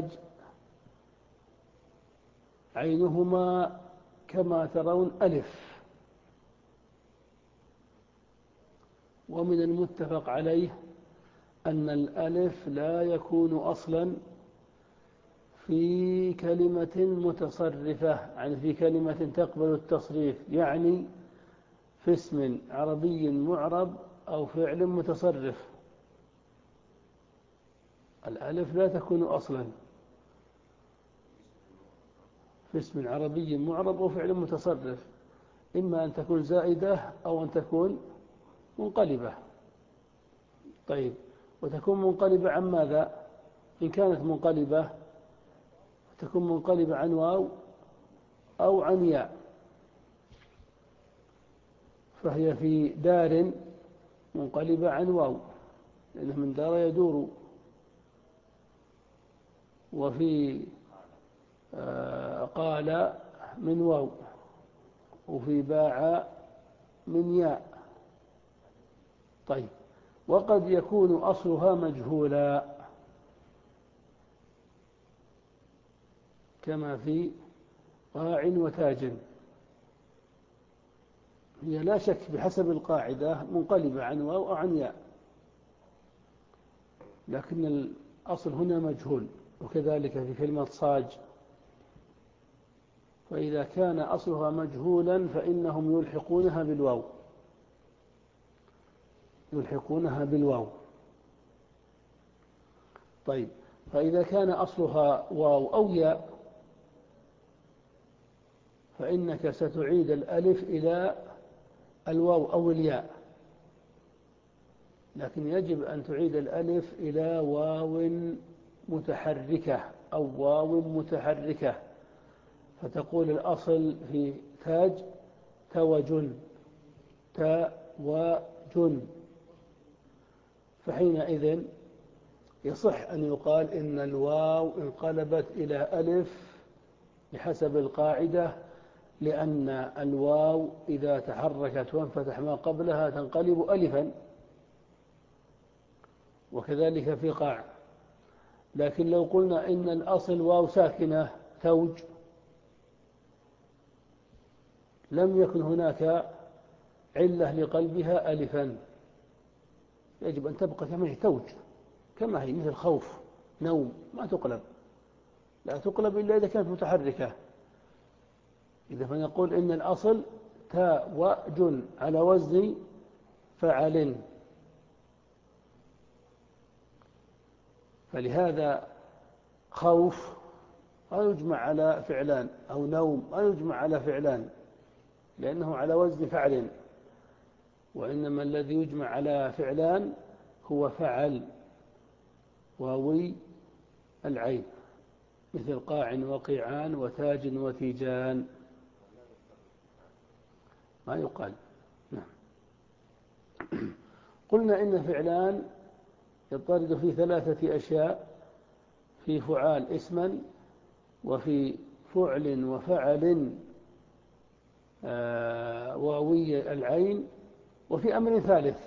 عينهما كما ترون ألف، ومن المتفق عليه أن الألف لا يكون أصلا في كلمة متصرفة، يعني في كلمة تقبل التصريف، يعني في اسم عربي معرب أو فعل متصرف. الألف لا تكون أصلا في اسم عربي معرب أو فعل متصرف، إما أن تكون زائدة أو أن تكون منقلبة. طيب، وتكون منقلبة عن ماذا؟ إن كانت منقلبة تكون منقلبة عن واو أو عن ياء، فهي في دار منقلبة عن واو لأنه من دار يدور، وفي قال من واو، وفي باع من ياء. طيب، وقد يكون أصلها مجهولا كما في قاع وتاج، هي لا شك بحسب القاعدة منقلبة عن واو أو عن ياء، لكن الأصل هنا مجهول. وكذلك في كلمة صاج، فإذا كان أصلها مجهولا فإنهم يلحقونها بالواو يلحقونها بالواو طيب، فإذا كان أصلها واو أو ياء فإنك ستعيد الألف إلى الواو أو الياء، لكن يجب أن تعيد الألف إلى واو متحركة أو واو متحركة، فتقول الأصل في تاج توج، توج، فحينئذ يصح أن يقال إن الواو انقلبت إلى ألف بحسب القاعدة، لأن الواو إذا تحركت وانفتح ما قبلها تنقلب ألفا، وكذلك في قاع. لكن لو قلنا إن الأصل واو ساكنة توج، لم يكن هناك علة لقلبها ألفا، يجب أن تبقى كما هي توج، كما هي، مثل خوف، نوم، ما تقلب، لا تقلب إلا إذا كانت متحركة. إذا فنقول إن الأصل تاء وجن على وزن فعل، فلهذا خوف لا يجمع على فعلان، أو نوم لا يجمع على فعلان لأنه على وزن فعل، وإنما الذي يجمع على فعلان هو فعل واوي العين، مثل قاع وقيعان وتاج وتيجان، ما يقال. نعم. قلنا إن فعلان يطرد في ثلاثة أشياء: في فعال اسما، وفي فعل وفعل آه واوي العين، وفي أمر ثالث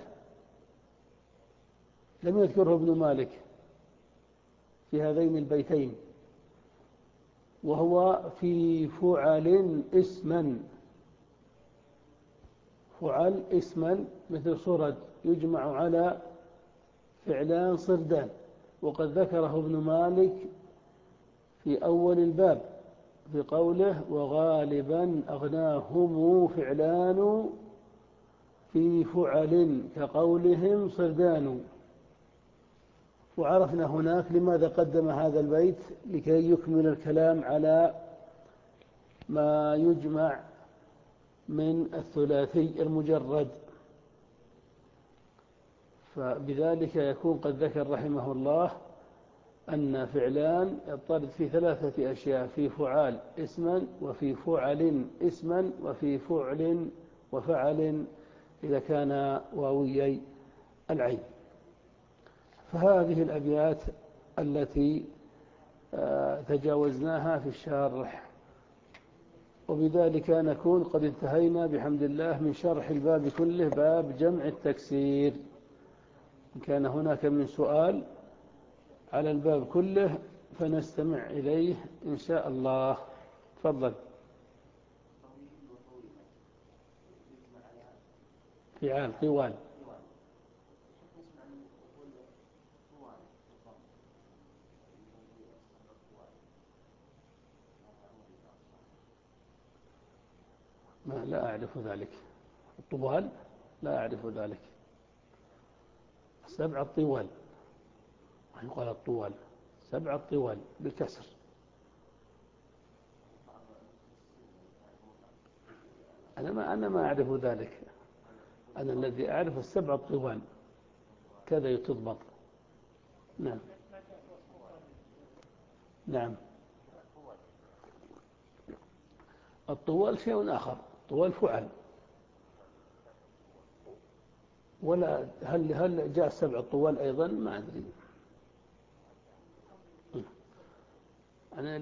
لم يذكره ابن مالك في هذين البيتين، وهو في فعل اسما. فعل اسما مثل صرد يجمع على فعلان صردان، وقد ذكره ابن مالك في أول الباب في قوله: وغالبا أغناهم فعلان في فعل كقولهم صردان. وعرفنا هناك لماذا قدم هذا البيت، لكي يكمل الكلام على ما يجمع من الثلاثي المجرد، فبذلك يكون قد ذكر رحمه الله أن فعلان يضطرد في ثلاثة أشياء: في فعال اسما، وفي فعل اسما، وفي فعل وفعل إذا كان واويي العين. فهذه الأبيات التي تجاوزناها في الشرح، وبذلك نكون قد انتهينا بحمد الله من شرح الباب كله، باب جمع التكسير. إن كان هناك من سؤال على الباب كله فنستمع إليه إن شاء الله. تفضل. فعال طوال. ما لا أعرف ذلك. الطوال لا أعرف ذلك. سبع الطوال، ما يقال الطوال، سبع الطوال بالكسر. أنا ما أنا ما أعرف ذلك. أنا الذي أعرف السبع الطوال كذا يتضبط. نعم نعم. الطوال شيء آخر، طوال فعل. ولا هل هل جاء السبع الطوال أيضا؟ ما أدري. أنا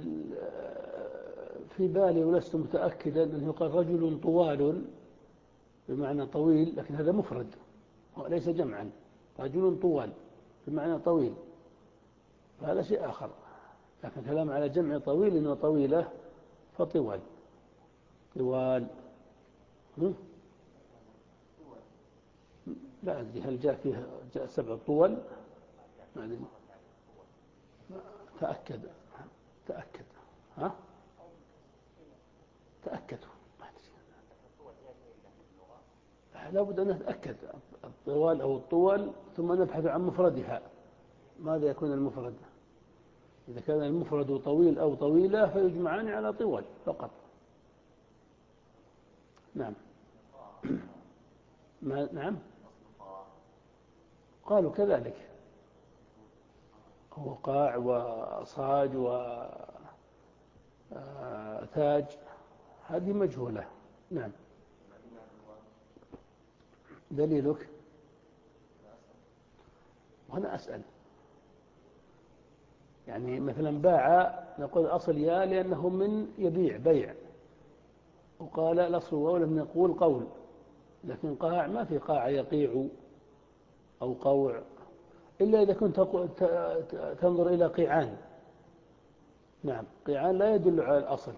في بالي ولست متأكدا أنه يقال رجل طوال بمعنى طويل، لكن هذا مفرد وليس جمعا. رجل طوال بمعنى طويل، فهذا شيء آخر. لكن كلام على جمع طويل وطويلة فطوال. طوال. لا أدري هل جاء فيها جاء سبع طول. ما أدري. تأكد تأكد ها تأكدوا. لا بد أن نتأكد الطوال أو الطول ثم نبحث عن مفردها. ماذا يكون المفرد؟ إذا كان المفرد طويل أو طويلة فيجمعان على طول فقط. نعم. ما نعم قالوا كذلك. هو قاع وصاج وتاج، هذه مجهولة. نعم. دليلك؟ وأنا أسأل. يعني مثلا باع، نقول أصل يا لأنه من يبيع بيع، وقال الأصل ولم نقول قول. لكن قاع ما في قاع يقيع أو قوع، إلا إذا كنت تنظر إلى قيعان. نعم، قيعان لا يدل على الأصل،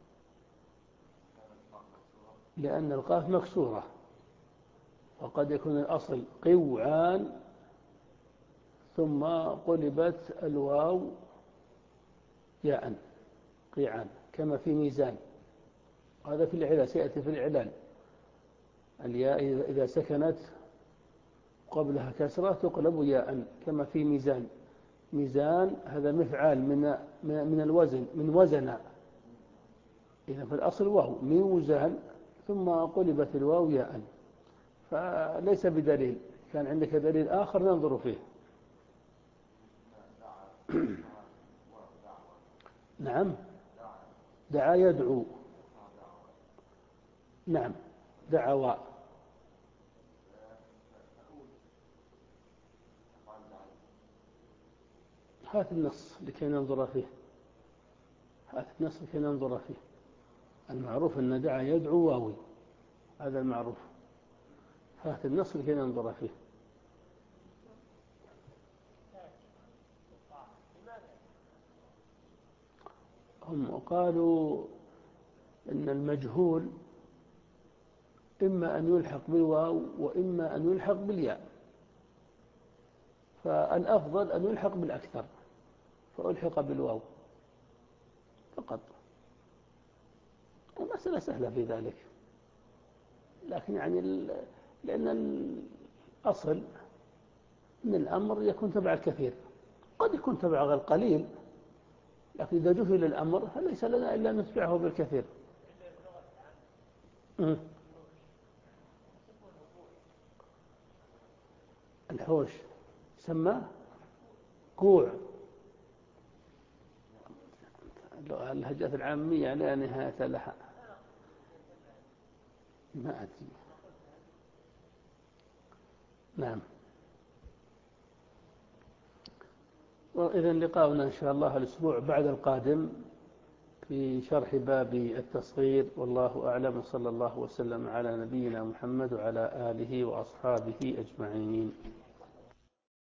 لأن القاف مكسورة، وقد يكون الأصل قوعان ثم قلبت الواو ياء قيعان، كما في ميزان. هذا في العلال، سيأتي في الإعلان. الياء إذا سكنت قبلها كسرة تقلب ياء، كما في ميزان. ميزان هذا مفعال من من الوزن، من وزن. إذا في الأصل واو ميوزان ثم قلبت الواو ياء، فليس بدليل. كان عندك دليل آخر ننظر فيه. نعم. دعا يدعو. نعم. دعوا. هات النص لكي ننظر فيه. هات النص لكي ننظر فيه. المعروف أن دعا يدعو واوي، هذا المعروف. هات النص لكي ننظر فيه. هم قالوا إن المجهول إما أن يلحق بالواو وإما أن يلحق بالياء، فالأفضل أن يلحق بالأكثر، فألحق بالواو فقط. المسألة سهلة في ذلك، لكن يعني لأن الأصل أن الأمر يكون تبع الكثير، قد يكون تبع القليل، لكن إذا جهل الأمر فليس لنا إلا أن نتبعه بالكثير. الحوش سمى كوع. اللهجات العامية لا نهاية لها. ما أدري. نعم. وإذن لقاؤنا إن شاء الله الأسبوع بعد القادم في شرح باب التصغير، والله أعلم، وصلى الله وسلم على نبينا محمد وعلى آله وأصحابه أجمعين.